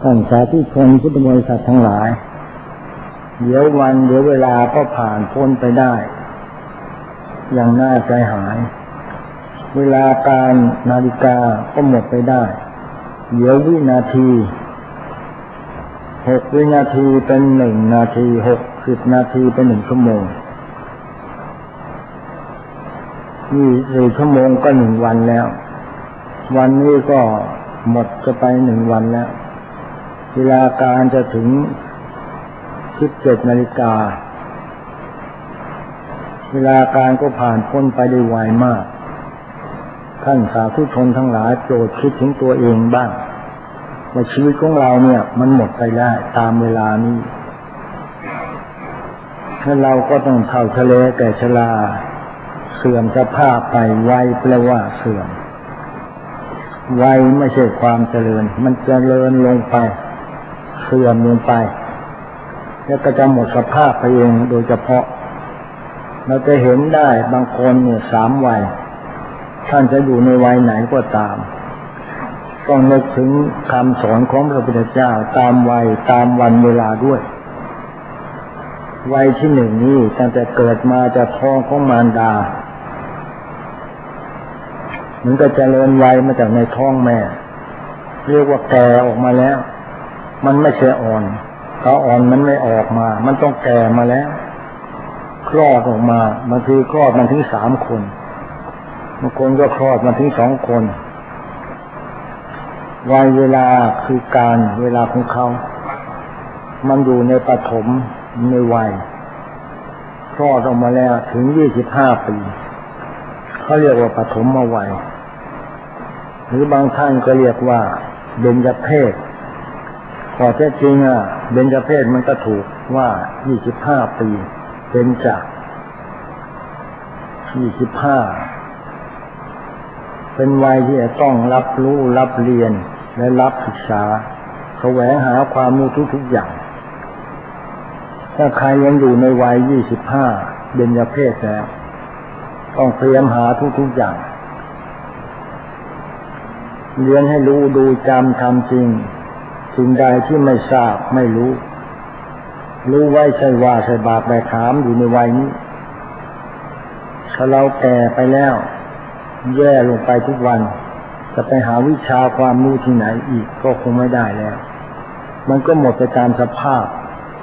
ท่านสาธุชนพุทธบริษัททั้งหลายเดี๋ยววันเดี๋ยวเวลาก็ผ่านพ้นไปได้อย่างน่าใจหายเวลาการนาฬิกาก็หมดไปได้เดี๋ยววินาที6 วินาทีเป็น1 นาที60 นาทีเป็น1 ชั่วโมง24 ชั่วโมงก็1 วันแล้ววันนี้ก็หมดจะไป1 วันแล้วเวลาการจะถึง17 นาฬิกาเวลาการก็ผ่านพ้นไปได้ไวมากท่านสาธุชนทั้งหลายโปรดคิดถึงตัวเองบ้างว่าชีวิตของเราเนี่ยมันหมดไปได้ตามเวลานี้ถ้าเราก็ต้องเฒ่าทะเลแก่ชราเสื่อมสภาพไปวัยแปลว่าเสื่อมวัยไม่ใช่ความเจริญมันเจริญลงไปเสื่อมลงไปแล้วก็จะหมดสภาพไปเองโดยเฉพาะเราจะเห็นได้บางคนเนี่ย3 วัยท่านจะอยู่ในวัยไหนก็ตามต้องนึกถึงคำสอนของพระพุทธเจ้าตามวัยตามวันเวลาด้วยวัยที่1นี้ตั้งแต่เกิดมาจากท้องของมารดามันก็เจริญวัยมาจากในท้องแม่เรียกว่าแก่ออกมาแล้วมันไม่ใช่อ่อนถ้าอ่อนมันไม่ออกมามันต้องแก่มาแล้วคลอดออกมาบางทีคลอดมันถึง3 คนบางคนก็คลอดมันถึง2 คนวัยเวลาคือการเวลาของเขามันอยู่ในปฐมในวัยคลอดออกมาแล้วถึง25 ปีเขาเรียกว่าปฐมวัยหรือบางท่านก็เรียกว่าเบญจเพสพอแท้จริงเบญจเพสมันก็ถูกว่า25 ปีเป็นจาก25เป็นวัยที่จะต้องรับรู้รับเรียนและรับศึกษาแสวงหาความรู้ทุกๆอย่างถ้าใครยังอยู่ในวัย25เบญจเพสแล้วต้องเตรียมหาทุกๆอย่างเรียนให้รู้ดูจำทำจริงสิ่งใดที่ไม่ทราบไม่รู้ไว้ใช่ว่าใช่บาปใบถามอยู่ในวัยนี้ถ้าเราแก่ไปแล้วแย่ลงไปทุกวันจะไปหาวิชาความรู้ที่ไหนอีกก็คงไม่ได้แล้วมันก็หมดไปตามสภาพ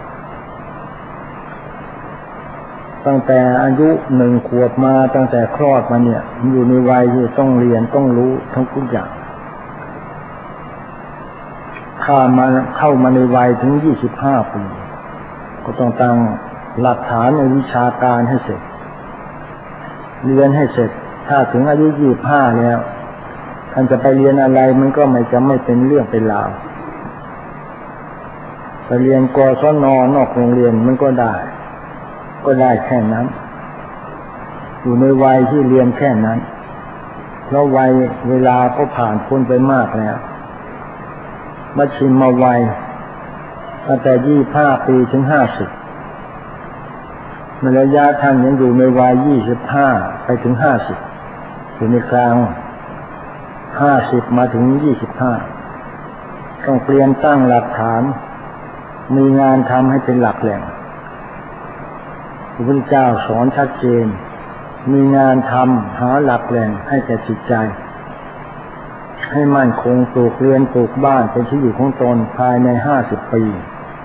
ตั้งแต่อายุ1 ขวบมาตั้งแต่คลอดมาเนี่ยอยู่ในวัยที่ต้องเรียนต้องรู้ทั้งทุกอย่างถ้ามาเข้ามาในวัยถึง25 ปีก็ต้องตั้งหลักฐานในวิชาการให้เสร็จเรียนให้เสร็จถ้าถึงอายุ25แล้วท่านจะไปเรียนอะไรมันก็ไม่เป็นเรื่องเป็นราวไปเรียนกศน.นอกโรงเรียนมันก็ได้แค่นั้นอยู่ในวัยที่เรียนแค่นั้นเพราะวัยเวลาก็ผ่านพ้นไปมากแล้วมัชฌิมวัยตั้งแต่25 ปีถึง50ในระยะท่านยังอยู่ในวัย25ไปถึง50อยู่ในกลาง50มาถึง25ต้องเตรียมตั้งหลักฐานมีงานทำให้เป็นหลักแหล่งพระพุทธเจ้าสอนชัดเจนมีงานทำหาหลักแหล่งให้แก่จิตใจให้มั่นคงปลูกเรือนปลูกบ้านเป็นที่อยู่ของตนภายใน50 ปี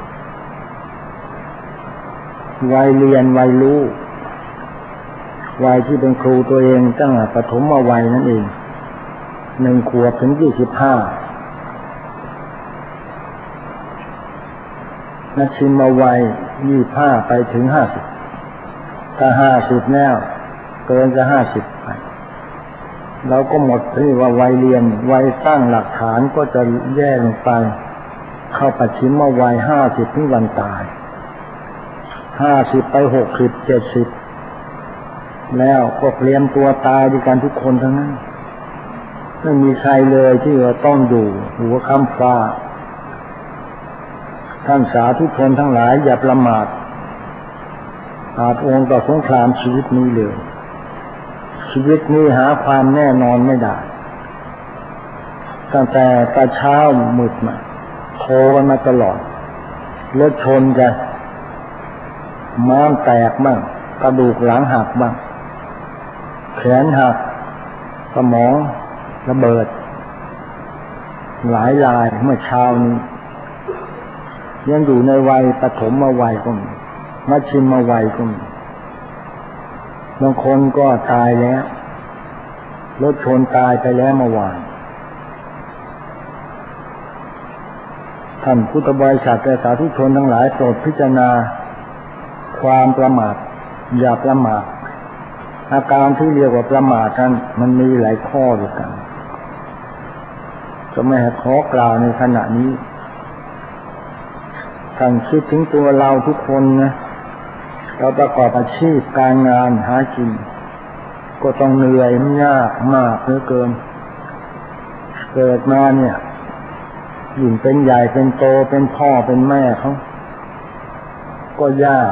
วัยเรียนวัยรู้วัยที่เป็นครูตัวเองตั้งแต่ปฐมวัยนั่นเอง1 ขวบถึง25มัชฌิมวัย25ไปถึง50ถ้า50แล้วเกินจะ50ไปเราก็หมดที่ว่าวัยเรียนวัยตั้งหลักฐานก็จะแย่ลงไปเข้าปัจฉิมวัย50ถึงวันตาย50ไป60 70แล้วก็เตรียมตัวตายด้วยกันทุกคนทั้งนั้นไม่มีใครเลยที่จะต้องอยู่หัวค่ำฟ้าท่านสาธุชนทั้งหลายอย่าประมาทอาจองค์ต่อสงครามชีวิตนี้เลยชีวิตนี้หาความแน่นอนไม่ได้ตั้งแต่ตอนเช้ามืดมาทกันมาตลอดรถชนกันม้ามแตกบ้างกระดูกหลังหักบ้างแขนหักสมองระเบิดหลายรายเมื่อเช้านี้ยังอยู่ในวัยปฐมวัยก็มีมัชชิมวัยก็มีบางคนก็ตายแล้วรถชนตายไปแล้วเมื่อวานท่านพุทธบริษัทและสาธุชนทั้งหลายโปรดพิจารณาความประมาทอย่าประมาทอาการที่เรียกว่าประมาทนั้นมันมีหลายข้อด้วยกันจะไม่ให้ขอกล่าวในขณะนี้ท่านคิดถึงตัวเราทุกคนนะเราประกอบอาชีพการงานหากินก็ต้องเหนื่อยยากมากเหลือเกินเกิดมาเนี่ยยิ่งเป็นใหญ่เป็นโตเป็นพ่อเป็นแม่เขาก็ยาก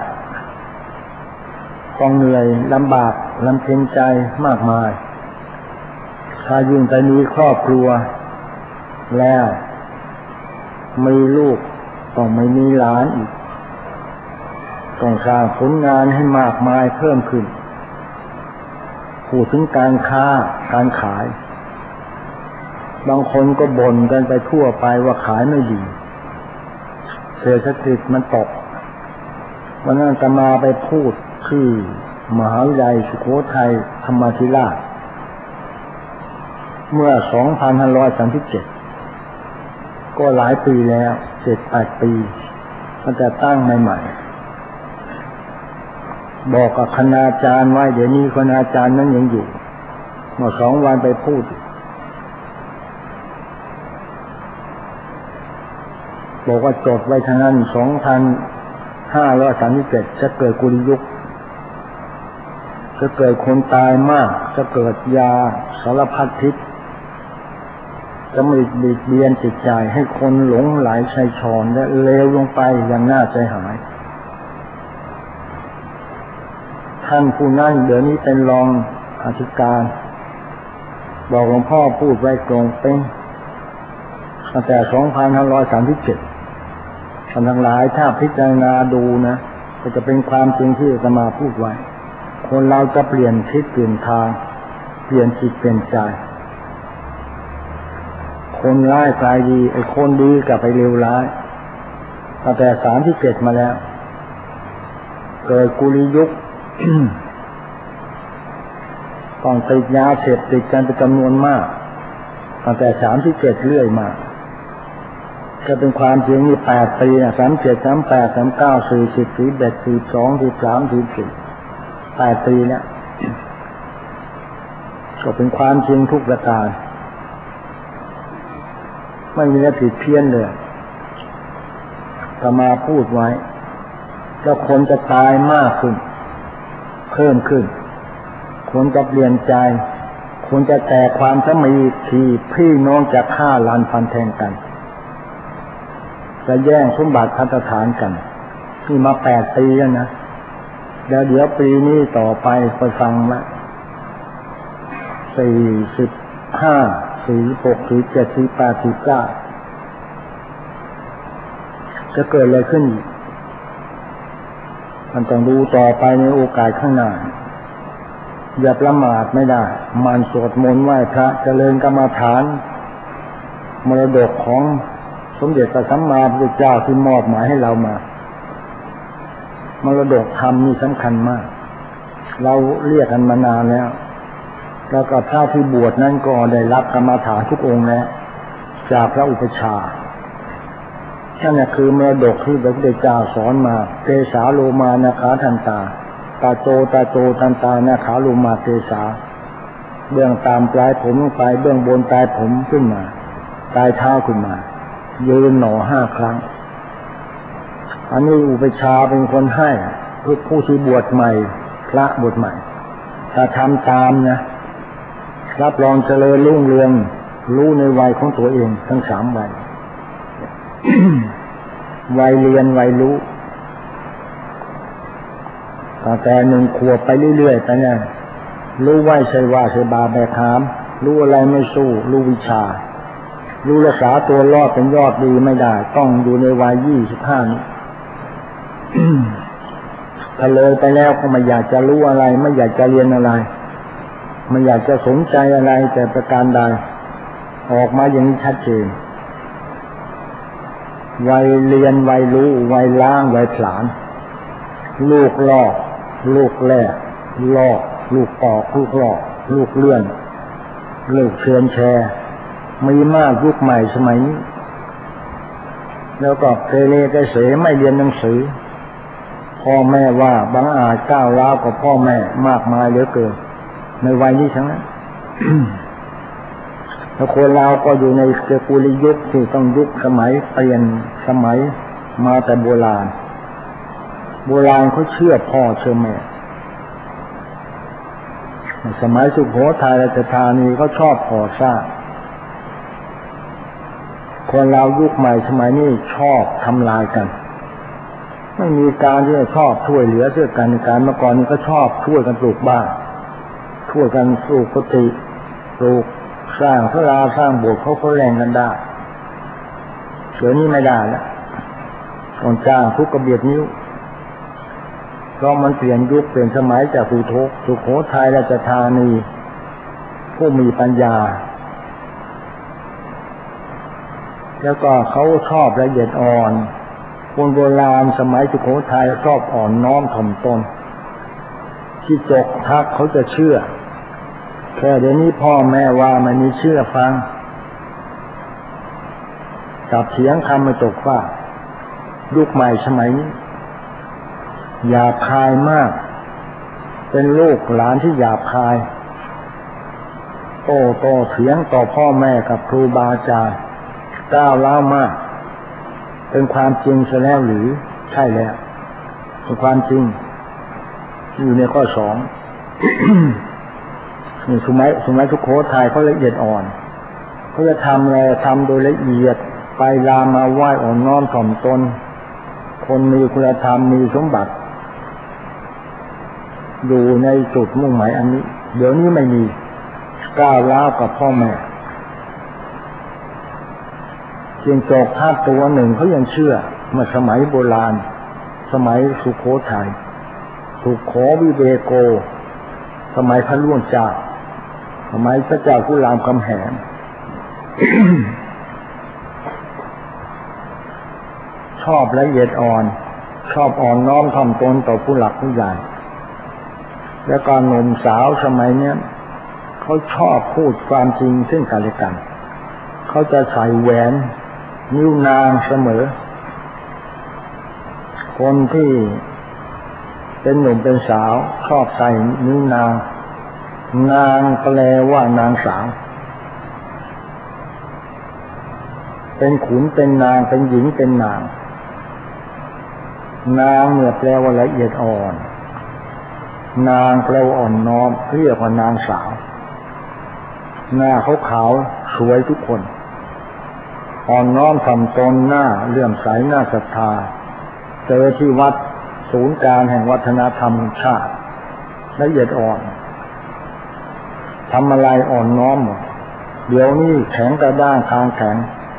ต้องเหนื่อยลำบากลำเพ็ญใจมากมายถ้ายิ่งไปมีครอบครัวแล้วมีลูกต้องไม่มีหลานอีกต้องสร้างผลงานให้มากมายเพิ่มขึ้นพูดถึงการค้าการขายบางคนก็บ่นกันไปทั่วไปว่าขายไม่ดีเศรษฐกิจมันตกวันนั้นอาตมาไปพูดที่มหาวิทยาลัยสุโขทัยธรรมาธิราชเมื่อ 2537 ก็หลายปีแล้ว 7-8 ปีตั้งแต่ตั้งใหม่ๆบอกกับคณาจารย์ไว้เดี๋ยวนี้คณาจารย์นั้นยังอยู่เมื่อ2 วันไปพูดบอกว่าจดไว้ทางนั้น 2537 จะเกิดกุลยุคจะเกิดคนตายมากจะเกิดยาสารพัดพิษจะมีบิดเบียนจิตใจให้คนหลงไหลชัยชอนและเลวลงไปอย่างน่าใจหายท่านผู้นั้นเดี๋ยวนี้เป็นรองอธิการบอกหลวงพ่อพูดไว้ตรงเป๊ะตั้งแต่ 2537 ท่านทั้งหลายถ้าพิจารณาดูนะก็จะเป็นความจริงที่อาตมาพูดไว้คนเราจะเปลี่ยนทิศเปลี่ยนทางเปลี่ยนจิตเปลี่ยนใจคนร้ายกลายดีไอ้คนดีกลับไปเลวร้ายตั้งแต่37มาแล้วเกิดกุลยุค ต้องติดยาเสพติดกันเป็นจำนวนมากตั้งแต่37เรื่อยมาจะเป็นความจริงนี่8 ปีนะ37 38 39 40 41 42 43 44 8 ปีเนี่ยก็เป็นความจริงทุกประการไม่มีอะไรผิดเพี้ยนเลยอาตมาพูดไว้แล้วคนจะตายมากขึ้นเพิ่มขึ้นคนจะเปลี่ยนใจคนจะแตกความสามัคคีพี่น้องจะฆ่าล้านฟันแทงกันจะแย่งสมบัติพัฒฐานกันนี่มา8 ปีแล้วนะเดี๋ยวปีนี้ต่อไปไปฟังละ45 46 47 48 49จะเกิดอะไรขึ้นอีกมันต้องดูต่อไปในโอกาสข้างหน้าอย่าประมาทไม่ได้มันสวดมนต์ไหว้พระเจริญกรรมฐานมรดกของสมเด็จพระสัมมาสัมพุทธเจ้าที่มอบหมายให้เรามามรดกธรรมนี่สำคัญมากเราเรียกกันมานานแล้วก็พระที่บวชนั้นก็ได้รับกรรมฐานทุกองค์แล้วจากพระอุปัชฌาย์นั่นคือมรดกที่พระพุทธเจ้าสอนมาเกสาโลมานาคาทันตาตาโจทันตานาคาโลมาเกสาเบื้องตามปลายผมลงไปเบื้องบนปลายผมขึ้นมาปลายเท้าขึ้นมายืนหนอ5 ครั้งอันนี้อุปัชฌาย์เป็นคนให้ผู้ที่บวชใหม่พระบวชใหม่ถ้าทำตามนะรับรองเจริญรุ่งเรืองรู้ในวัยของตัวเองทั้ง3 วัย วัยเรียนวัยรู้ตั้งแต่1 ขวบไปเรื่อยๆไปเนี่ยรู้ไหวใช่ว่าใช่บาแบกหามรู้อะไรไม่สู้รู้วิชารู้รักษาตัวรอดเป็นยอดดีไม่ได้ต้องอยู่ในวัย25นี้ ถ้าเลยไปแล้วก็ไม่อยากจะรู้อะไรไม่อยากจะเรียนอะไรไม่อยากจะสนใจอะไรแต่ประการใดออกมาอย่างนี้ชัดเจนวัยเรียนวัยรู้วัยล้างวัยผลาญลูกลอกลูกแล่ลอกลูกปอกลูกลอกลูกเลื่อนลูกเชือนแชร์มีมากยุคใหม่สมัยนี้แล้วก็เกเรเกเสไม่เรียนหนังสือพ่อแม่ว่าบางอาจก้าวร้าวกับพ่อแม่มากมายเหลือเกินในวัยนี้ทั้งนั้น แล้วคนเราก็อยู่ในเกกุลยุคที่ต้องยุคสมัยเปลี่ยนสมัยมาแต่โบราณเขาเชื่อพ่อเชื่อแม่สมัยสุโขทัยราชธานีเขาชอบก่อสร้างคนเรายุคใหม่สมัยนี้ชอบทำลายกันไม่มีการที่จะชอบช่วยเหลือเชื่อกันในการเมื่อก่อนนี้ก็ชอบช่วยกันปลูกบ้านช่วยกันปลูกกุฏิปลูกสร้างศาลาสร้างโบสถ์เขาแรงกันได้เดี๋ยวนี้ไม่ได้แล้วต้องจ้างทุกกระเบียดนิ้วเพราะมันเปลี่ยนยุคเปลี่ยนสมัยจากสุโขทัยราชธานีผู้มีปัญญาแล้วก็เขาชอบละเอียดอ่อนคนโบราณสมัยสุโขทัยชอบอ่อนน้อมถ่อมตนที่จกทักเขาจะเชื่อแค่เดี๋ยวนี้พ่อแม่ว่ามันมีเชื่อฟังกับเถียงคำมาจกว่ายุคใหม่สมัยนี้หยาบคายมากเป็นลูกหลานที่หยาบคายโต้เถียงต่อพ่อแม่กับครูบาอาจารย์ก้าวร้าวมากเป็นความจริงซะแล้วหรือใช่แล้วเป็นความจริงอยู่ในข้อ2 นี่สมัยสุโขทัยเขาละเอียดอ่อนเขาจะทำอะไรทำโดยละเอียดไปลามาไหว้อ่อนน้อมถ่อมตนคนมีคุณธรรมมีสมบัติอยู่ในจุดมุ่งหมายอันนี้เดี๋ยวนี้ไม่มีก้าวร้าวกับพ่อแม่เจียงจอกท่าตัวหนึ่งเขายังเชื่อเมื่อสมัยโบราณสมัยสุโขทัยสุโขวิเวโกสมัยพระร่วงเจ้าสมัยพระเจ้ากุรามคำแหง ชอบละเอียดอ่อนชอบอ่อนน้อมถ่อมตนต่อผู้หลักผู้ใหญ่และการหนุ่มสาวสมัยนี้เขาชอบพูดความจริงซึ่งกันและกันเขาจะใส่แหวนนิ้วนางเสมอคนที่เป็นหนุ่มเป็นสาวชอบใส่นิ้วนางแปลว่านางสาวเป็นขุนเป็นนางเป็นหญิงเป็นนางเนี่ยแปลว่าละเอียดอ่อนนางแปลว่าอ่อนน้อมเรียกว่านางสาวหน้าขาวสวยทุกคนอ่อนน้อมถ่อมตนหน้าเลื่อมใสหน้าศรัทธาเจอที่วัดศูนย์การแห่งวัฒนธรรมชาติละเอียดอ่อนทำอะไรอ่อนน้อมเดี๋ยวนี้แข็งกระด้างคางแข็ง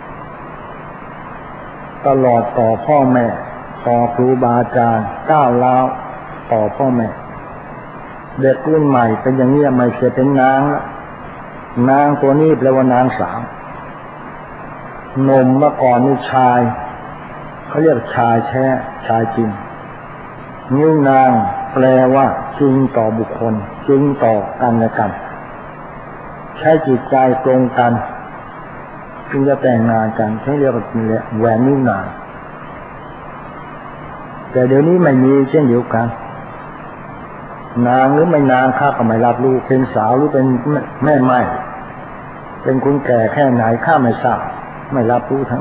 ตลอดต่อพ่อแม่ต่อครูบาอาจารย์ก้าวร้าวต่อพ่อแม่เด็กรุ่นใหม่เป็นอย่างนี้ไม่ใช่เป็นนางละนางตัวนี้แปลว่านางสาวหนุ่มเมื่อก่อนนี่ชายเขาเรียกชายแท้ชายจริงนิ้วนางแปลว่าจริงต่อบุคคลจริงต่อกันและกันใช้จิตใจตรงกันจึงจะแต่งงานกันใช้เรียกว่าแหวนนิ้วนางแต่เดี๋ยวนี้ไม่มีเช่นเดียวกันนางหรือไม่นางข้าก็ไม่รับรู้เป็นสาวหรือเป็นแม่ไม้เป็นคนแก่แค่ไหนข้าไม่ทราบไม่รับรู้ทั้ง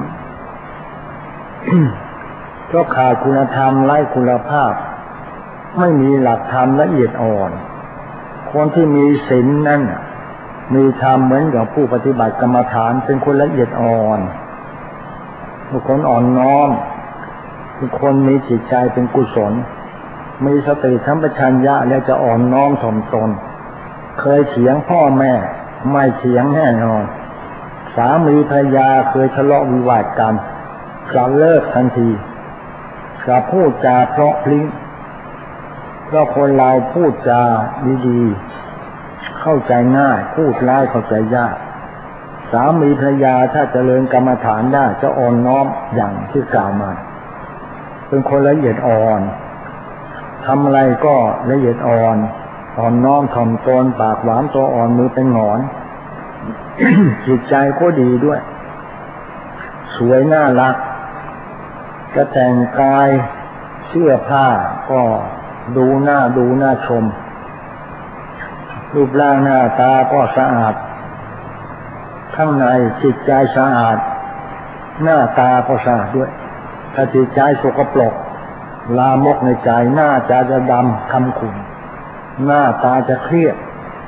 เพราะขาดคุณธรรมไร้คุณภาพไม่มีหลักธรรมละเอียดอ่อนคนที่มีศีลนั่นมีธรรมเหมือนกับผู้ปฏิบัติกรรมฐานเป็นคนละเอียดอ่อนเป็นคนอ่อนน้อมเป็นคนมีจิตใจเป็นกุศลมีสติสัมปชัญญะและจะอ่อนน้อมถ่อมตนเคยเถียงพ่อแม่ไม่เถียงแน่นอนสามีภรรยาเคยทะเลาะวิวาทกันจะเลิกทันทีจะพูดจาเพราะพลิ้งเพราะคนเราพูดจาดีๆเข้าใจง่ายพูดร้ายเข้าใจยากสามีภรรยาถ้าเจริญกรรมฐานได้จะอ่อนน้อมอย่างที่กล่าวมาเป็นคนละเอียดอ่อนทำอะไรก็ละเอียดอ่อนน้อมถ่อมตนปากหวานตัวอ่อนมือเป็นหงอน จิตใจก็ดีด้วยสวยน่ารักจะแต่งกายเสื้อผ้าก็ดูหน้าชมรูปร่างหน้าตาก็สะอาดข้างในจิตใจสะอาดหน้าตาก็สะอาดด้วยถ้าจิตใจสกปรกลามกในใจหน้าจะดำคำขุ่นหน้าตาจะเครียด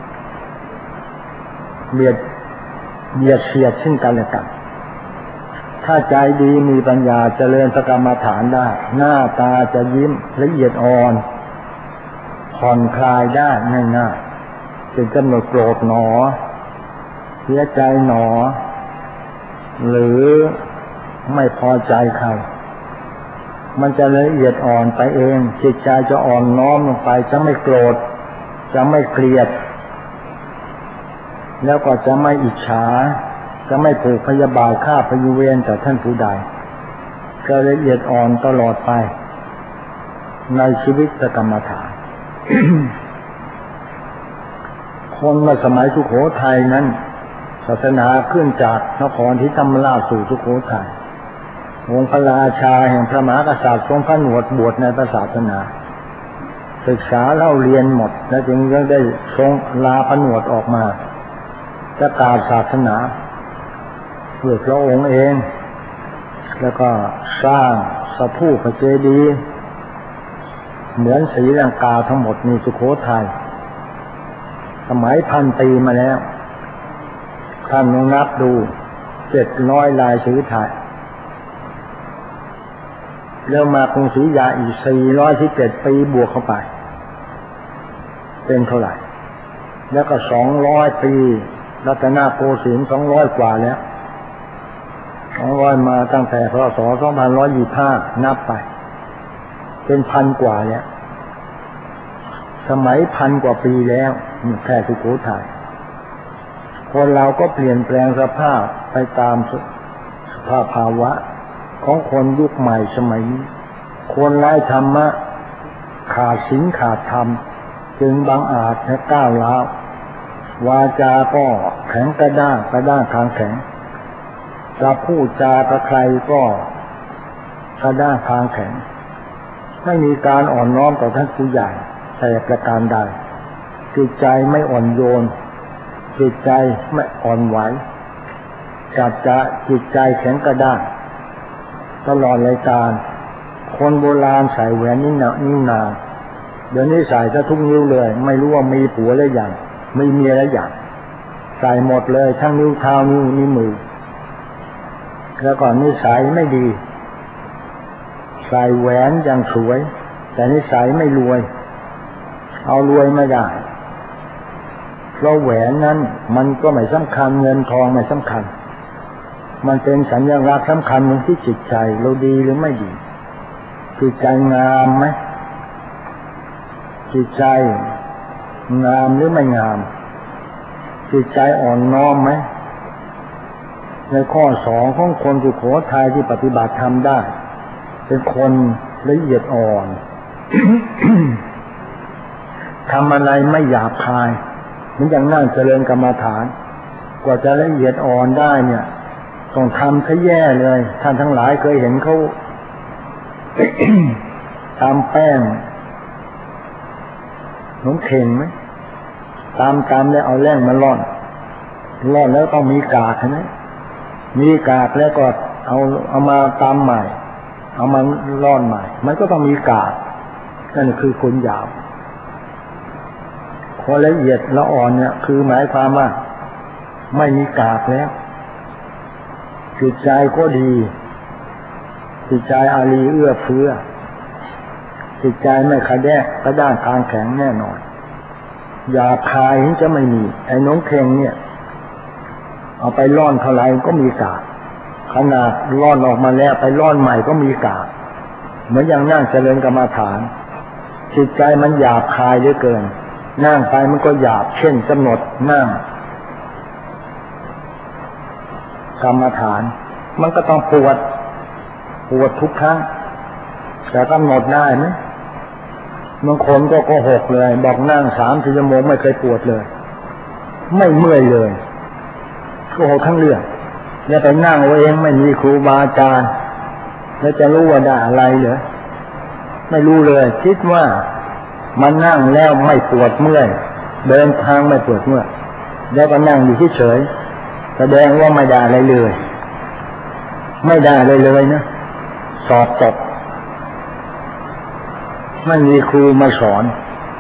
เบียดเสียดซึ่งกันและกันถ้าใจดีมีปัญญาเจริญสกรรมฐานได้หน้าตาจะยิ้มละเอียดอ่อนผ่อนคลายได้ง่ายๆเป็นกำหนดโกรธหนอเสียใจหนอหรือไม่พอใจใครมันจะละเอียดอ่อนไปเองจิตใจจะอ่อนน้อมลงไปจะไม่โกรธจะไม่เกลียดแล้วก็จะไม่อิจฉาจะไม่ผูกพยาบาทฆ่าพยเวรแต่ท่านผู้ใดจะละเอียดอ่อนตลอดไปในชีวิตกรรมฐาน คนมาสมัยสุโขทัยนั้นศาสนาขึ้นจากนครที่ธรรมราชสู่สุโขทัยองค์พระราชาแห่งพระมหากษัตริย์ทรงผนวดบวชในพระศาสนาศึกษาเล่าเรียนหมดและจึงได้ทรงลาผนวดออกมาประกาศศาสนาเพื่อพระองค์เองแล้วก็สร้างสถูปเจดีย์เหมือนศรีลังกาทั้งหมดในสุโขทัยสมัย1,000 ปีมาแล้วท่านลองนับดู700 ลายสือไทยแล้วมากรุงศรีอยุธยาอีก417 ปีบวกเข้าไปเป็นเท่าไหร่แล้วก็200 ปีรัตนโกสินทร์200 กว่าแล้ว200มาตั้งแต่พ.ศ. 2525นับไปเป็น1,000 กว่าแล้วสมัย1,000 กว่าปีแล้วแค่สุโขทัยคนเราก็เปลี่ยนแปลงสภาพไปตามสภาวะของคนยุคใหม่สมัยนี้คนไร้ธรรมะขาดศีลขาดธรรมจึงบังอาจและก้าวร้าววาจาก็แข็งกระด้างคางแข็งจะพูดจากับใครก็กระด้างคางแข็งไม่มีการอ่อนน้อมต่อท่านผู้ใหญ่แต่ประการใดจิตใจไม่อ่อนโยนจิตใจไม่อ่อนไหวจะจิตใจแข็งกระด้างตลอดรายการคนโบราณใส่แหวนนิ้วนาเดี๋ยวนี้ใส่จะทุกนิ้วเลยไม่รู้ว่ามีผัวหรือยังไม่มีอะไรอย่างใส่หมดเลยทั้งนิ้วเท้านิ้วมือแล้วก็นิสัยไม่ดีใส่แหวนอย่างสวยแต่นิสัยไม่รวยเอารวยไม่ได้เพราะแหวนนั้นมันก็ไม่สำคัญเงินทองไม่สำคัญมันเป็นสัญลักษณ์สำคัญตรงที่จิตใจเราดีหรือไม่ดีจิตใจงามไหมจิตใจงามหรือไม่งามจิตใจอ่อนน้อมไหมในข้อ2ของคนสุโขทัยที่ปฏิบัติธรรมได้เป็นคนละเอียดอ่อน ทำอะไรไม่หยาบคายมันอย่างนั่งเจริญกรรมฐานกว่าจะละเอียดอ่อนได้เนี่ยต้องทำซะแย่เลยท่านทั้งหลายเคยเห็นเขา ตามแป้งขนมเข่งไหมตามแล้วเอาแร่งมาร่อนแล้วต้องมีกากใช่ไหมมีกากแล้วก็เอามาตำใหม่เอามาร่อนใหม่มันก็ต้องมีกากนั่นคือคนหยาบคนละเอียดละอ่อนเนี่ยคือหมายความว่าไม่มีกากแล้วจิตใจก็ดีจิตใจอารีเอื้อเฟื้อจิตใจไม่กระด้างคางแข็งแน่นอนหยาบคายจะไม่มีไอ้น้องเข่งเนี่ยเอาไปร่อนเท่าไรก็มีกากขนาดร่อนออกมาแล้วไปร่อนใหม่ก็มีกากเหมือนอย่างนั่งเจริญกรรมฐานจิตใจมันหยาบคายเหลือเกินนั่งไปมันก็หยาบเช่นกำหนดนั่งกรรมฐานมันก็ต้องปวดทุกครั้งแต่กำหนดได้ไหมบางคนก็โกหกเลยบอกนั่ง3-4 ชั่วโมงไม่เคยปวดเลยไม่เมื่อยเลยโกหกทั้งเรื่องแล้วไปนั่งเอาเองไม่มีครูบาอาจารย์แล้วจะรู้ว่าได้อะไรเหรอไม่รู้เลยคิดว่ามันนั่งแล้วไม่ปวดเมื่อยเดินทางไม่ปวดเมื่อยแล้วก็นั่งอยู่เฉยแสดงว่าไม่ได้อะไรเลยไม่ได้เลยนะสอบตกไม่มีครูมาสอน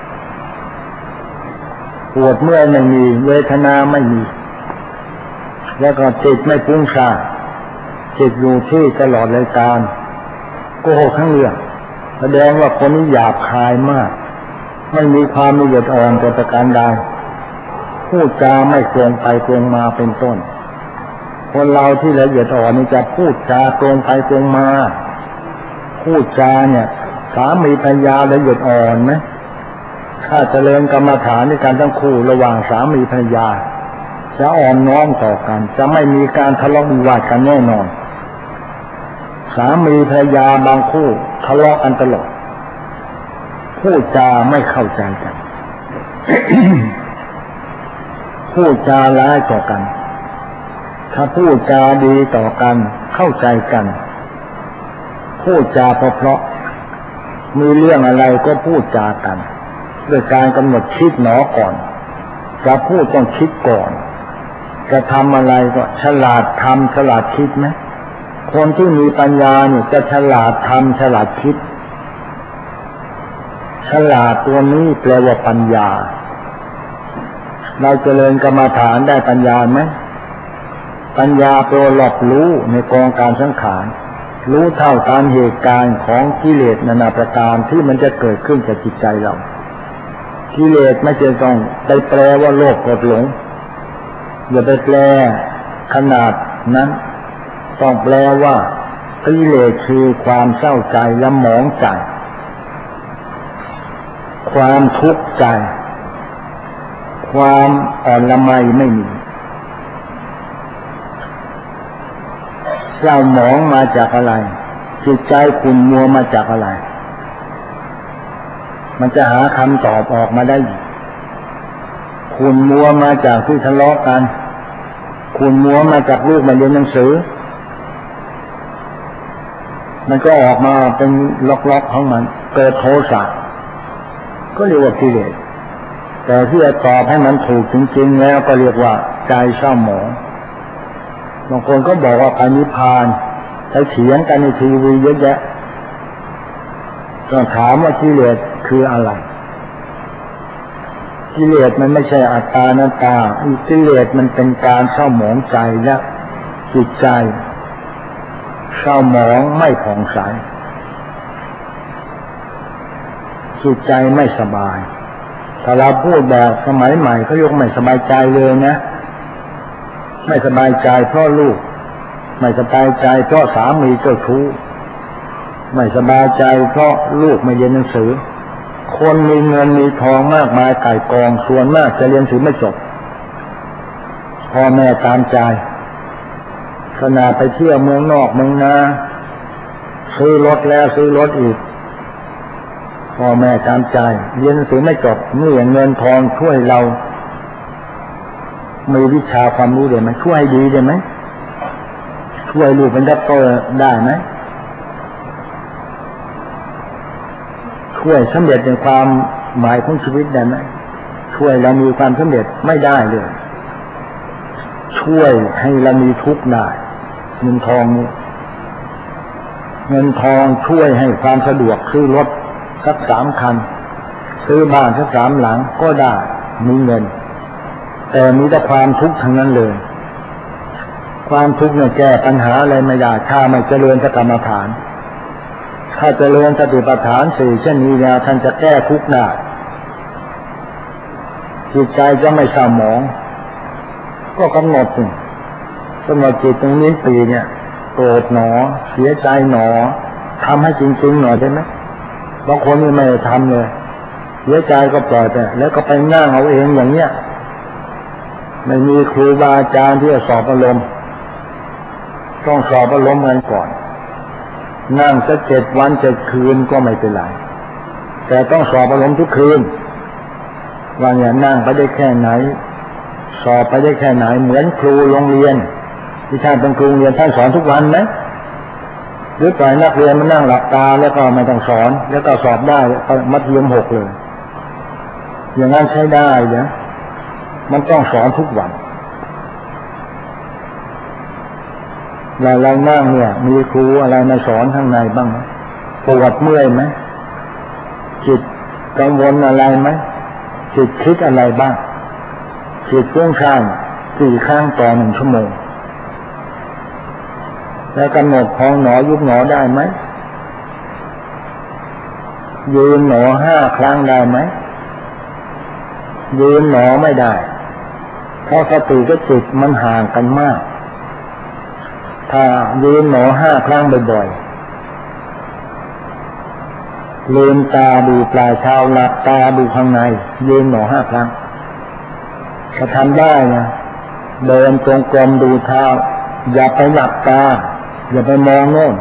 ปวดเมื่อยไม่มีเวทนาไม่มีแล้วก็จิตไม่ฟุ้งซ่านจิตอยู่ที่ตลอดรายการโกหกทั้งเรื่องแสดงว่าคนนี้หยาบคายมากไม่มีความละเอียดอ่อนแต่ประการใดพูดจาไม่ตรงไปตรงมาเป็นต้นคนเราที่ละเอียดอ่อนนี่จะพูดจาตรงไปตรงมาพูดจาเนี่ยสามีภรรยาละเอียดอ่อนไหมถ้าเจริญกรรมฐานในการทั้งคู่ระหว่างสามีภรรยาจะอ่อนน้อมต่อกันจะไม่มีการทะเลาะวิวาทกันแน่นอนสามีภรรยาบางคู่ทะเลาะกันตลอดพูดจาไม่เข้าใจกัน พูดจาร้ายต่อกันถ้าพูดจาดีต่อกันเข้าใจกันพูดจาเพราะมีเรื่องอะไรก็พูดจากันด้วยการกำหนดคิดหนอก่อนจะพูดต้องคิดก่อนจะทำอะไรก็ฉลาดทำฉลาดคิดไหมคนที่มีปัญญาเนี่ยจะฉลาดทำฉลาดคิดฉลาดตัวนี้แปลว่าปัญญาเราเจริญกรรมฐานได้ปัญญาไหมปัญญาแปลว่าหลอกรู้ในกองการสังขารรู้เท่าตามเหตุการณ์ของกิเลสนานาประการที่มันจะเกิดขึ้นกับจิตใจเรากิเลสไม่ใช่ต้องไปแปลว่าโลภโกรธหลงอย่าไปแปลขนาดนั้นต้องแปลว่ากิเลสคือความเศร้าใจและหมองใจความทุกข์ใจความอ่อนละไมไม่มีเศร้าหมองมาจากอะไรจิตใจขุ่นมัวมาจากอะไรมันจะหาคำตอบออกมาได้ขุ่นมัวมาจากที่ทะเลาะกันขุ่นมัวมาจากลูกมาเรียนหนังสือมันก็ออกมาเป็นล็อกๆของมันเกิดโทสะก็เรียกว่ากิเลสแต่ที่จะตอบให้มันถูกจริงๆแล้วก็เรียกว่าใจเศร้าหมองบางคนก็บอกว่าไปนิพพานไปเถียงกันในทีวีเยอะแยะต้องถามว่ากิเลสคืออะไรกิเลสมันไม่ใช่อัตตานัตตากิเลสมันเป็นการเศร้าหมองใจและจิตใจเศร้าหมองไม่ผ่องใสจิตใจไม่สบายถ้าเราพูดแบบสมัยใหม่เขายกไม่สบายใจเลยนะไม่สบายใจเพราะลูกไม่สบายใจเพราะสามีเจ้าชู้ไม่สบายใจเพราะลูกไม่เรียนหนังสือคนมีเงินมีทองมากมายก่ายกองส่วนมากจะเรียนหนังสือไม่จบพ่อแม่ตามใจขณะไปเที่ยวเมืองนอกเมืองนาซื้อรถแล้วซื้อรถอีกพ่อแม่ตามใจเรียนหนังสือไม่จบเมื่อเงินทองช่วยเรามีวิชาความรู้ได้ไหมช่วยดีได้ไหมช่วยลูกเป็นด็อกเตอร์ได้ไหมช่วยสำเร็จในความหมายของชีวิตได้ไหมช่วยเรามีความสำเร็จไม่ได้เลยช่วยให้เรามีทุกข์ได้เงินทองนี้เงินทองช่วยให้ความสะดวกซื้อรถสัก3 คันซื้อบ้านสัก3 หลังก็ได้มีเงินแต่มีแต่ความทุกข์ทั้งนั้นเลยความทุกข์เนี่ยแก้ปัญหาอะไรไม่ได้ถ้าไม่เจริญกรรมฐานถ้าเจริญสติปัฏฐาน4เช่นนี้แล้วท่านจะแก้ทุกข์ได้จิตใจจะไม่เศร้าหมองก็กำหนดกำหนดจิตตรงนี้ปีเนี่ยโกรธหนอเสียใจหนอทำให้จริงๆหน่อยได้ไหมบางคนไม่ทำเลยเสียใจก็ปล่อยไปแล้วก็ไปนั่งเอาเองอย่างเนี้ยไม่มีครูบาอาจารย์ที่จะสอบอารมณ์ต้องสอบอารมณ์กันก่อนนั่งสัก7 วัน7 คืนก็ไม่เป็นไรแต่ต้องสอบอารมณ์ทุกคืนว่าเนี่ยนั่งไปได้แค่ไหนสอบไปได้แค่ไหนเหมือนครูโรงเรียนที่ท่านเป็นครูโรงเรียนท่านสอนทุกวันไหมหรือปล่อยนักเรียนมานั่งหลับตาแล้วก็ไม่ต้องสอนแล้วก็สอบได้มัธยม6เลยอย่างนั้นใช้ได้เนี่ยมันต้องสอนทุกวันแล้วเรานั่งเนี่ยมีครูอะไรมาสอนข้างในบ้างปวดเมื่อยไหมจิตกังวลอะไรไหมจิตคิดอะไรบ้างจิตฟุ้งซ่าน4 ครั้งต่อ1 ชั่วโมงแล้วกำหนดพองหนอยุบหนอได้ไหมยืนหนอ5 ครั้งได้ไหมยืนหนอไม่ได้เพราะสติกับจิตมันห่างกันมากถ้ายืนหนอ5 ครั้งบ่อยๆลืมตาดูปลายเท้าหลับตาดูข้างในยืนหนอ5 ครั้งถ้าทำได้นะเดินจงกรมดูเท้าอย่าไปหลับตาอย่าไปมองโน่น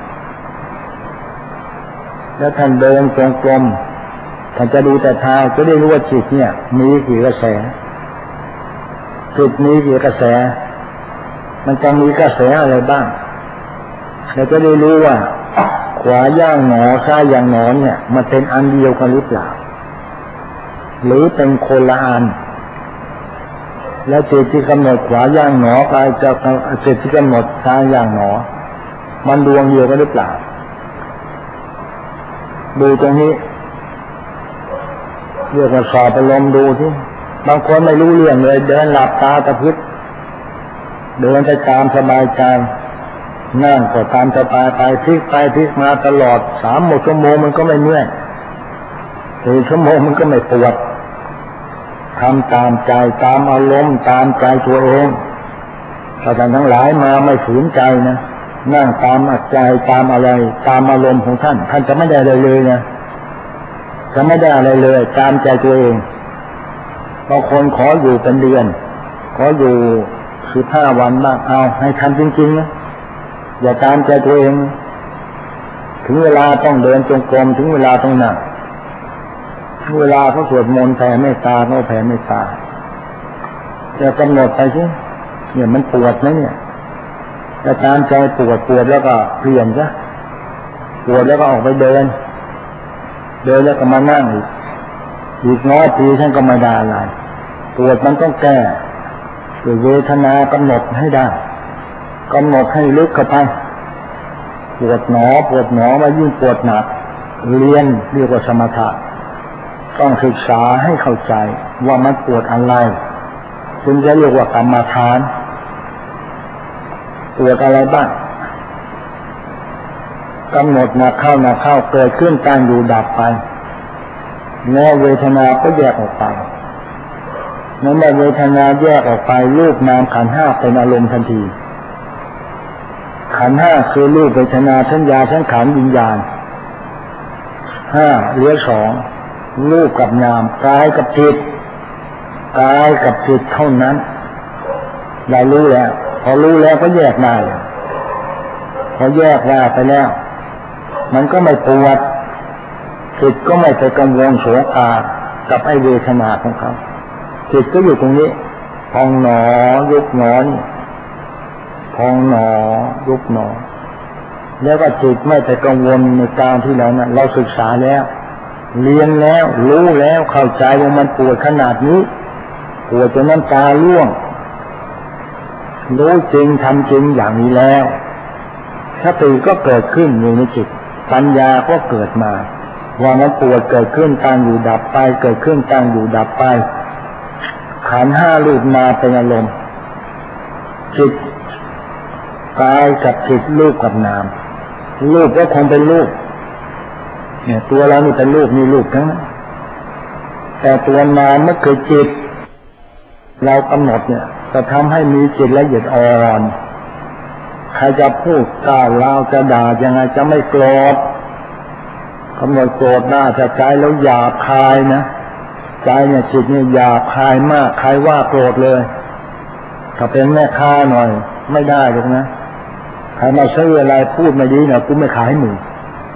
แล้วท่านเดินจงกรมท่านจะดูแต่เท้าจะได้รู้ว่าจิตเนี่ยมีกี่กระแสจิตมีกี่กระแสมันจะมีกระแสอะไรบ้างเราจะได้รู้ว่าขวาย่างหนอซ้ายย่างหนอเนี่ยมันเป็นอันเดียวกันหรือเปล่าหรือเป็นคนละอันแล้วจิตที่กำหนดขวาย่างหนอกายจะจิตที่กำหนดซ้ายย่างหนอมันดวงเดียวกันหรือเปล่าดูตรงนี้เรียกว่าสอบอารมณ์ดูที่บางคนไม่รู้เรื่องเลยเดินหลับตาตะพึดเดินไปตามสบายใจนั่งก็ตามสบายไปพลิกไปพลิกมาตลอด3 ชั่วโมงมันก็ไม่เมื่อย4 ชั่วโมงมันก็ไม่ปวดทำตามใจตามอารมณ์ตามใจตัวเองถ้าท่านทั้งหลายมาไม่ฝืนใจนะนั่งตามใจตามอะไรตามอารมณ์ของท่านท่านจะไม่ได้อะไรเลยนะจะไม่ได้อะไรเลยตามใจตัวเองบางคนขออยู่เป็นเดือนขออยู่15 วันบ้างเอาให้ทำจริงๆนะอย่าตามใจตัวเองถึงเวลาต้องเดินจงกรมถึงเวลาต้องนั่งเวลาเขาสวดมนต์แผ่เมตตาเขาแผ่เมตตาจะกำหนดไปสิเนี่ยมันปวดไหมเนี่ยแต่ตามใจปวดแล้วก็เปลี่ยนซะปวดแล้วก็ออกไปเดินแล้วก็มานั่งอีกน้อยทีท่านก็ไม่ได้อะไรปวดมันต้องแก้ด้วยเวทนากำหนดให้ได้กำหนดให้ลึกเข้าไปปวดหนอมายิ่งปวดหนักเรียนเรียกว่าสมถะต้องศึกษาให้เข้าใจว่ามันปวดอะไรจึงจะเรียกว่ากรรมฐานปวดอะไรบ้างกำหนดหนักเข้าเกิดขึ้นตั้งอยู่ดับไปแล้วเวทนาก็แยกออกไปเมื่อเวทนาแยกออกไปรูปนามขันธ์ 5เป็นอารมณ์ทันทีขันธ์ 5คือรูปเวทนาสัญญาสังขารวิญญาณ5เหลือ2รูปกับนามกายกับจิตเท่านั้นเรารู้แล้วพอรู้แล้วก็แยกได้พอแยกได้ไปแล้วมันก็ไม่ปวดจิตก็ไม่ไปกังวลโศกากับไอ้เวทนาของเขาจิตก็อยู่ตรงนี้พองหนอยุบหนอนี่พองหนอยุบหนอแล้วก็จิตไม่ไปกังวลในการที่เราศึกษาแล้วเรียนแล้วรู้แล้วเข้าใจว่ามันปวดขนาดนี้ปวดจนน้ำตาร่วงรู้จริงทำจริงอย่างนี้แล้วสติก็เกิดขึ้นในจิตปัญญาก็เกิดมาว่ามันปวดเกิดขึ้นตั้งอยู่ดับไปเกิดขึ้นตั้งอยู่ดับไปขันธ์ 5รูปนามเป็นอารมณ์จิตกายกับจิตรูปกับนามรูปก็คงเป็นรูปเนี่ยตัวเรานี่เป็นรูปมีรูปทั้งนั้นแต่ตัวนามมันคือจิตเรากำหนดเนี่ยจะทำให้มีจิตละเอียดอ่อนใครจะพูดก้าวร้าวจะด่ายังไงจะไม่โกรธกำหนดโกรธหน้าจะใจแล้วหยาบคายนะใจเนี่ยจิตเนี่ยหยาบคายมากใครว่าโกรธเลยถ้าเป็นแม่ค้าหน่อยไม่ได้หรอกนะใครมาซื้ออะไรพูดไม่ดีเนี่ยกูไม่ขายมึง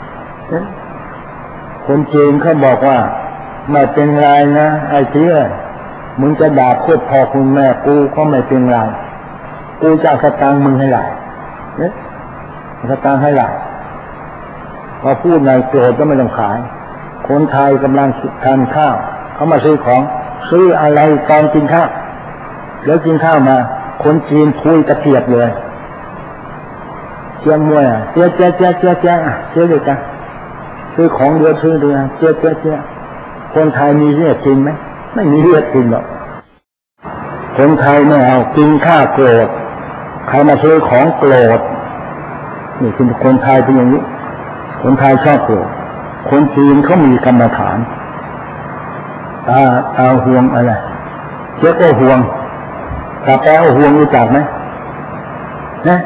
คนจีนเขาบอกว่าไม่เป็นไรนะไอ้เจี๊ยมึงจะด่าโคตรพ่อคุณแม่กูก็ไม่เป็นไรกูจะสตางค์มึงให้หลายสตางค์ให้หลายพอพูดในโกรธก็ไม่ต้องขายคนไทยกำลังทานข้าวเขามาซื้อของซื้ออะไรตอนกินข้าวแล้วกินข้าวมาคนจีนคุยตะเกียบเลยเจียงมวยเจ๊เด็กกันซื้อของเดือดซื้อเดือดเจ๊คนไทยมีเลือดกินไหมไม่มีเลือดกินหรอกคนไทยไม่เอากินข้าวโกรธใครมาซื้อของโกรธนี่คือคนไทยเป็นอย่างนี้คนไทยชอบโกรธคนจีนเขามีกรรมฐานตาห่วงอะไรเจ๊ก็ห่วงตาแป้วห่วงรู้จักไหมนะ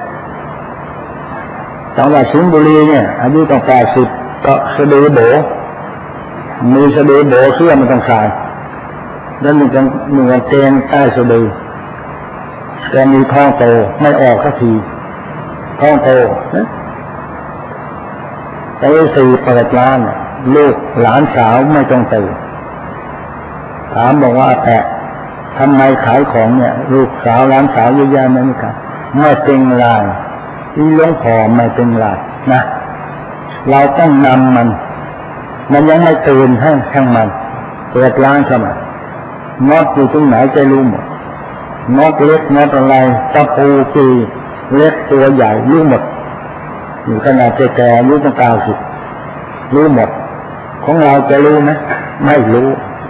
จังหวัดสิงห์บุรีเนี่ยอายุตั้ง80ก็สะดือโบมีสะดือโบเสื้อมันต้องใส่แล้วมันจะเหมือนเกงใต้สะดือแกมีท้องโตไม่ออกสักทีท้องโตนะไป4 เปิดร้านลูกหลานสาวไม่ต้องตื่นถามบอกว่าแต่ทำไมขายของเนี่ยลูกสาวหลานสาวเยอะแยะนั่นครับไม่เป็นไรที่หลวงพ่อไม่เป็นไรนะเราต้องนำมันยังไม่ตื่นให้ข้างมันเปิดร้านเข้ามาน็อตอยู่ตรงไหนจะรู้หมดน็อตเล็กน็อตอะไรตะปูปีเล็กตัวใหญ่รู้หมดอยู่ขนาดแก่ๆรู้ตั้ง90รู้หมดของเราจะรู้ไหมไม่รู้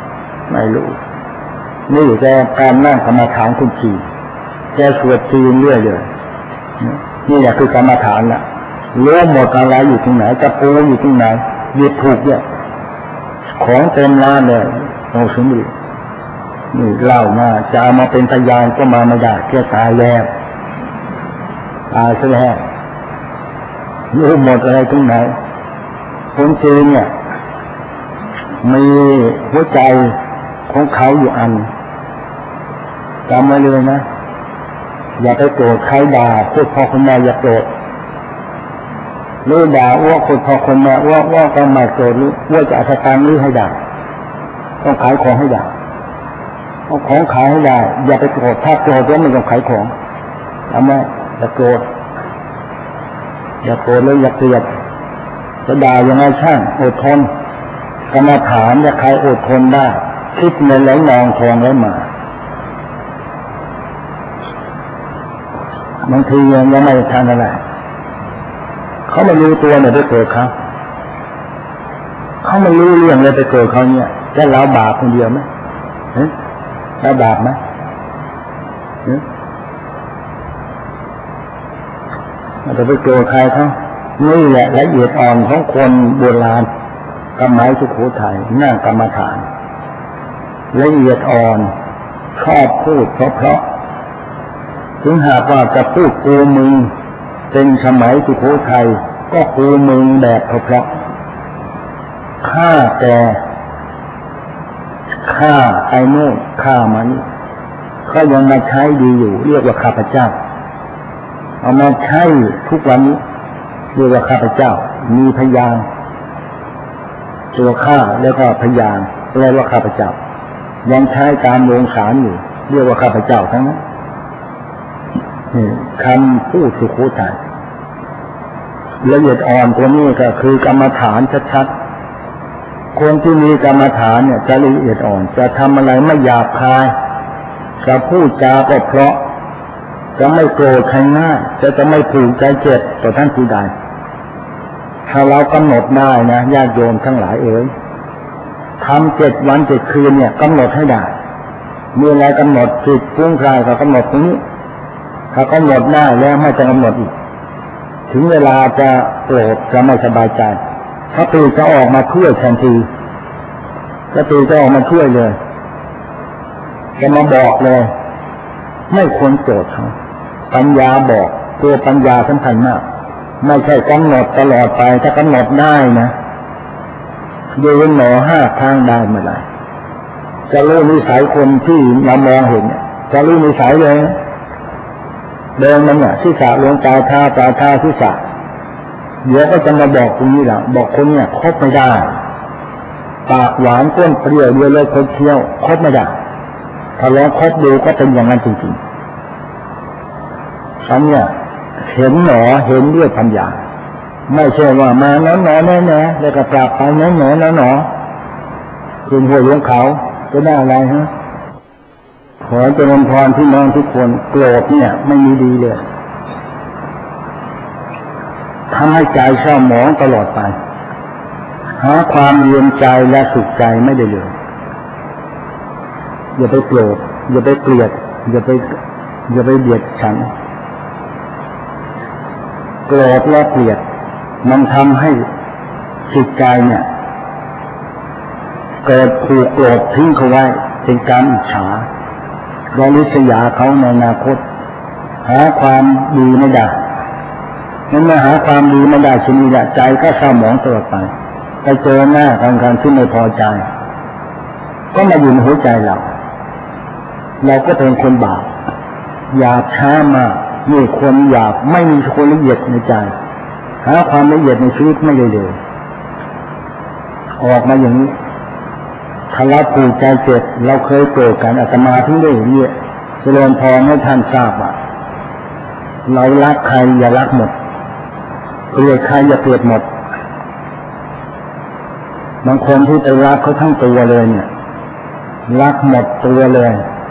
นี่แกการนั่งกรรมฐานคุณจีแกสวดจีนเรื่อยเลยนี่แหละคือกรรมฐานละรู้หมดอะไรอยู่ตรงไหนตะปูอยู่ตรงไหนหยิบถูกเนี่ยของเต็มร้านเลยโอ้สมบูรณ์นี่เล่ามาจะเอามาเป็นพยานก็มาไม่ได้แกตายแล้วซะแล้วรู้หมดอะไรตรงไหนคนจีนเนี่ยมีหัวใจของเขาอยู่อันจำไว้เลยนะอย่าไปโกรธใครด่าพูดพอคนแม่อย่าโกรธหรือด่าอ้วกคนพอคนแม่อ้วกก็ไม่โกรธหรืออ้วกจะเอาสตางค์หรือให้ด่าต้องขายของให้ด่าเอาของขายให้ด่าอย่าไปโกรธถ้าโกรธแล้วไม่ต้องขายของทำไมอย่าโกรธเลยอย่าเกลียดจะด่ายังไงช่างอดทนกรรมฐานจะใครอดทนได้คิดเงินไหลนองทองไหลมาบางทียังไม่ทันอะไรเขาไม่รู้ตัวเนี่ยไปเกิดเขาไม่รู้เรื่องเลยไปเกิดเขาเนี่ยจะเราบาปคนเดียวไหมเราบาปไหมอาจจะไปโกรธใครเขานี่แหละละเอียดอ่อนของคนโบราณสมัยสุโขทัยนั่งกรรมฐานละเอียดอ่อนชอบพูดเพราะถึงหากว่าจะพูดกูมึงเป็นสมัยสุโขทัยก็กูมึงแบบเพราะฆ่าแต่ฆ่าไอ้โน่นฆ่ามันเขายังมาใช้ดีอยู่เรียกว่าข้าพเจ้าเอามาใช้ทุกวันนี้เรียกว่าข้าพเจ้ามีพยานตัวข้าแล้วก็พยานเรียกว่าข้าพเจ้ายังใช้การลงศาลอยู่เรียกว่าข้าพเจ้าทั้งนั้นคำพูดสุโขทัยละเอียดอ่อนตัวนี้ก็คือกรรมฐานชัดๆคนที่มีกรรมฐานเนี่ยจะละเอียดอ่อนจะทำอะไรไม่หยาบคายจะพูดจาก็เพราะจะไม่โกรธใครง่ายจะไม่ผูกใจเจ็บต่อท่านผู้ใดถ้าเรากำหนดได้นะญาติโยมทั้งหลายเอ๋ยทำ7 วัน 7 คืนเนี่ยกำหนดให้ได้เมื่อไรกำหนดจิตฟุ้งซ่านก็กำหนดตรงนี้ถ้ากำหนดได้แล้วไม่จะกำหนดอีกถึงเวลาจะโกรธจะไม่สบายใจสติจะออกมาช่วยทันทีสติจะออกมาช่วยเลยจะมาบอกเลยไม่ควรโกรธเขาปัญญาบอกตัวปัญญาสำคัญมากไม่ใช่กำหนดตลอดไปถ้ากำหนดได้นะยืนหนอ5 ครั้งได้เมื่อไหร่จะรู้นิสัยคนที่เรามองเห็นจะรู้นิสัยเลยเดินมันเนี่ยศีรษะลงปลายเท้าศีรษะเดี๋ยวก็จะมาบอกตรงนี้แหละบอกคนเนี่ยคบไม่ได้ปากหวานก้นเปรี้ยวเดียวเลยคนเที่ยวคบไม่ได้ถ้าลองคบดูก็เป็นอย่างนั้นจริงๆฉันเนี่ยเห็นหนอเห็นด้วยปัญญาไม่ใช่ว่ามาหนอแน่แล้วก็ปราบไปหนอคุณหัวหลวงเขาจะได้อะไรฮะขอเจริญพรพี่น้องทุกคนโกรธเนี่ยไม่มีดีเลยทำให้ใจเศร้าหมองตลอดไปหาความเย็นใจและสุขใจไม่ได้เลยอย่าไปโกรธอย่าไปเกลียดอย่าไปเบียดฉันโกรธและเกลียดมันทำให้จิตใจเนี่ยเกิดผูกโกรธทิ้งเขาไว้เป็นการอิจฉาและริษยาเขาในอนาคตหาความดีไม่ได้นั้นเมื่อหาความดีไม่ได้ชีวิตใจก็เศร้าหมองตลอดไปเจอหน้ากันที่ไม่พอใจก็มาอยู่ในหัวใจเราก็เป็นคนบาปหยาบช้ามากมีคนหยาบไม่มีคนละเอียดในใจหาความละเอียดในชีวิตไม่ได้เลยออกมาอย่างนี้ถ้าเราผูกใจเจ็บเราเคยโกรธกันอาตมาถึงได้เรียกเจริญพรให้ท่านทราบว่าเรารักใครอย่ารักหมดเกลียดใครอย่าเกลียดหมดบางคนที่ไปรักเขาทั้งตัวเลยเนี่ยรักหมดตัวเลย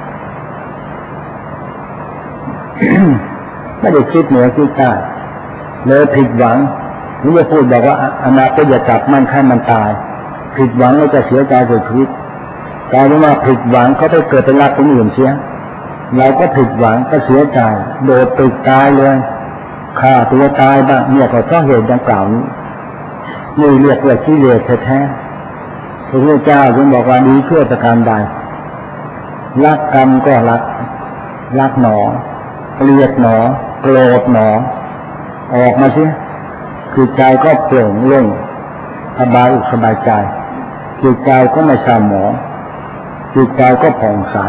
ไม่ได้คิดเหนือคิดใต้เลยผิดหวังหรือจะพูดบอกว่าอนาคตอย่าจับมันให้มันตายผิดหวังแล้วจะเสียใจกับชีวิตกลายเป็นว่าผิดหวังเขาไปเกิดเป็นรักคนอื่นเสียเราก็ผิดหวังก็เสียใจโดดตึกตายเลยฆ่าตัวตายบ้างเนี่ยก็เพราะเหตุดังกล่าวนี้นี่เรียกว่ากิเลสแท้ๆพระพุทธเจ้าจึงบอกว่าดีชั่วประการใดรักกันก็รักหนอเกลียดหนอโกรธหนอออกมาสิจิตใจก็โปร่งโล่งสบายอกสบายใจจิตใจก็ไม่เศร้าหมองจิตใจก็ผ่องใส